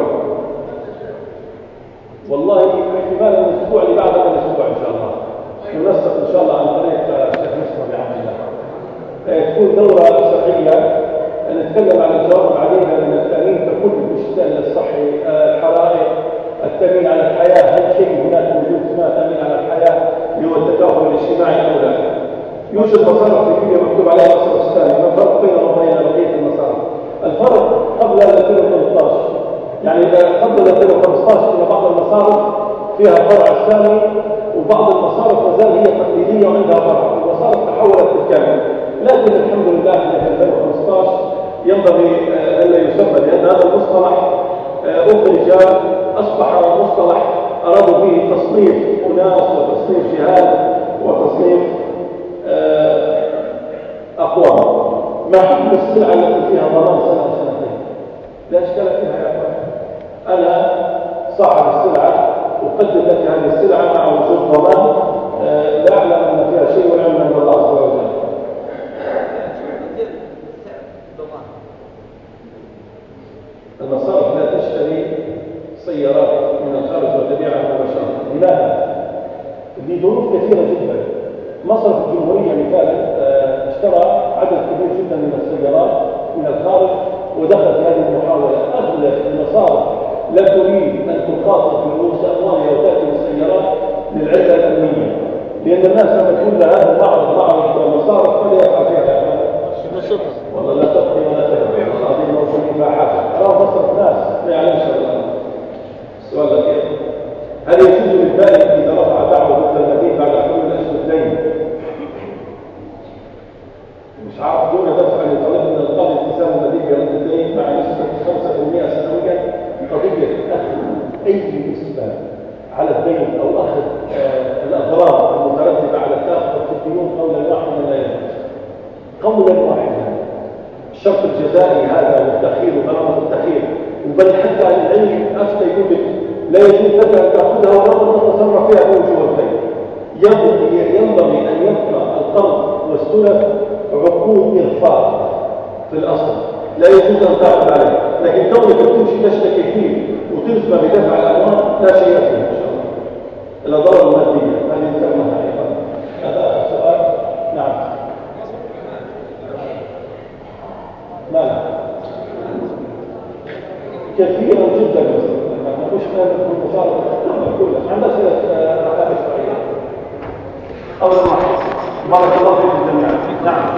والله احتمال الأسبوع اللي بعد هذا الأسبوع إن شاء الله ننسق إن شاء الله عن طريق الشيخ مصطفى بعبد الله. تكون دورة شرعية نتكلم عن الجوانب العديدة من التأمين ككل المشتل الصحي، الحرائق، التأمين على الحياة، هل شيء هناك موجود اسمه تأمين على الحياة اللي هو التكافل الاجتماعي أو لا؟ يوجد مصارف فكرية مكتوب عليها مصرف ثاني، ما الفرق بينه وبين بقية المصارف؟ الفرق قبل ألفين وثلاثة عشر، يعني قبل ألفين وخمسة عشر إلى بعض المصارف فيها فرع ثاني وبعض المصارف ما زال هي تقليدية وعندها فرع، المصارف تحولت بالكامل، لكن الحمد لله في ألفين وخمسة عشر ينبغي ألا يسمى لأن هذا المصطلح أخرج أصبح مصطلح أرادوا به تصنيف أناس وتصنيف جهات وتصنيف أقوام. ما حكم السلعة التي فيها ضمان سنة وسنتين؟ لا إشكال فيها يا أخوان. أنا صاحب السلعة أقدم لك هذه السلعة مع وجود ضمان لا أعلم أن فيها شيء والعلم عند الله عز وجل. المصارف لا تشتري سيارات من الخارج وتبيعها مباشرة. لماذا؟ لظروف كثيرة جدا. مصرف الجمهورية مثالا اشترى عدد كبير جدا من السيارات من الخارج ودخل في هذه المحاولة. أغلب المصارف لا تريد أن تخاطر في رؤوس أموالها وتأتي بالسيارات للعلة الأمنية، لأن الناس لما تقول لها هذا معرض معرض مصارف فلا يقع فيها والله لا تبقي ولا تبقي هذه موجودين فيها حاجة. أرى مصرف ناس ما يعلمش الله. السؤال لك هل يجوز للبائع إذا رفع دعوة ضد المدين بعد حلول الأجل الدين مش عارف دون دفع أن يطلب من القاضي التزام المدين برد الدين مع نسبة خمسة بالمئة سنويا قضية أخذ أي نسبة على الدين أو أخذ آه الأضرار المترتبة على التأخذ في الديون قولا واحدا لا يجوز. قولا واحدا. الشرط الجزائي هذا والتأخير وغرامة التأخير وبل حتى العلم أفتى يقول لك لا يجوز لك أن تأخذها ولا تتصرف فيها بوجوه الدين. ينبغي ينبغي أن يبقى القرض والسلف عقود إغفار في الأصل لا يجوز أن تأخذ عليه، لكن كونك تمشي تشتكي فيه وتلزم بدفع الأموال لا شيء فيه إن شاء الله. الأضرار المادية هذه نسميها أيضا. هذا آخر سؤال. نعم. لا لا كثيرا جدا مش كان المصارف كلها عندها سلة رقابة شرعية. أول واحد بارك الله فيكم جميعا. نعم.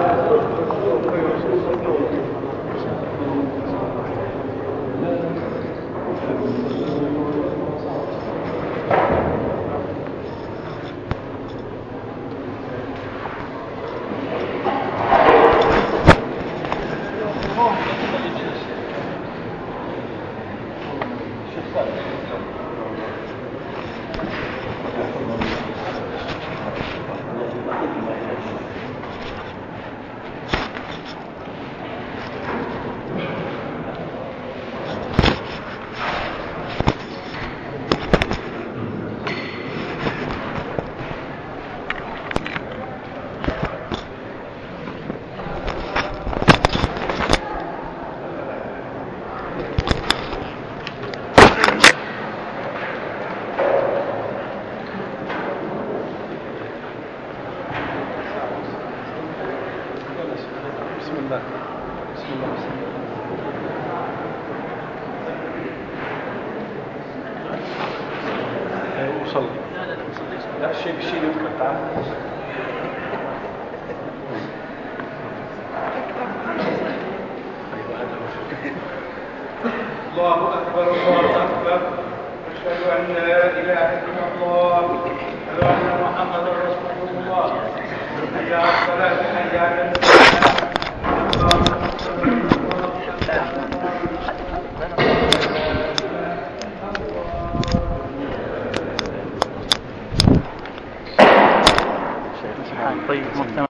الله أكبر الله أكبر أشهد أن لا إله إلا الله أشهد أن محمدا رسول الله حي على الصلاة حي على الفلاح طيب مجتمع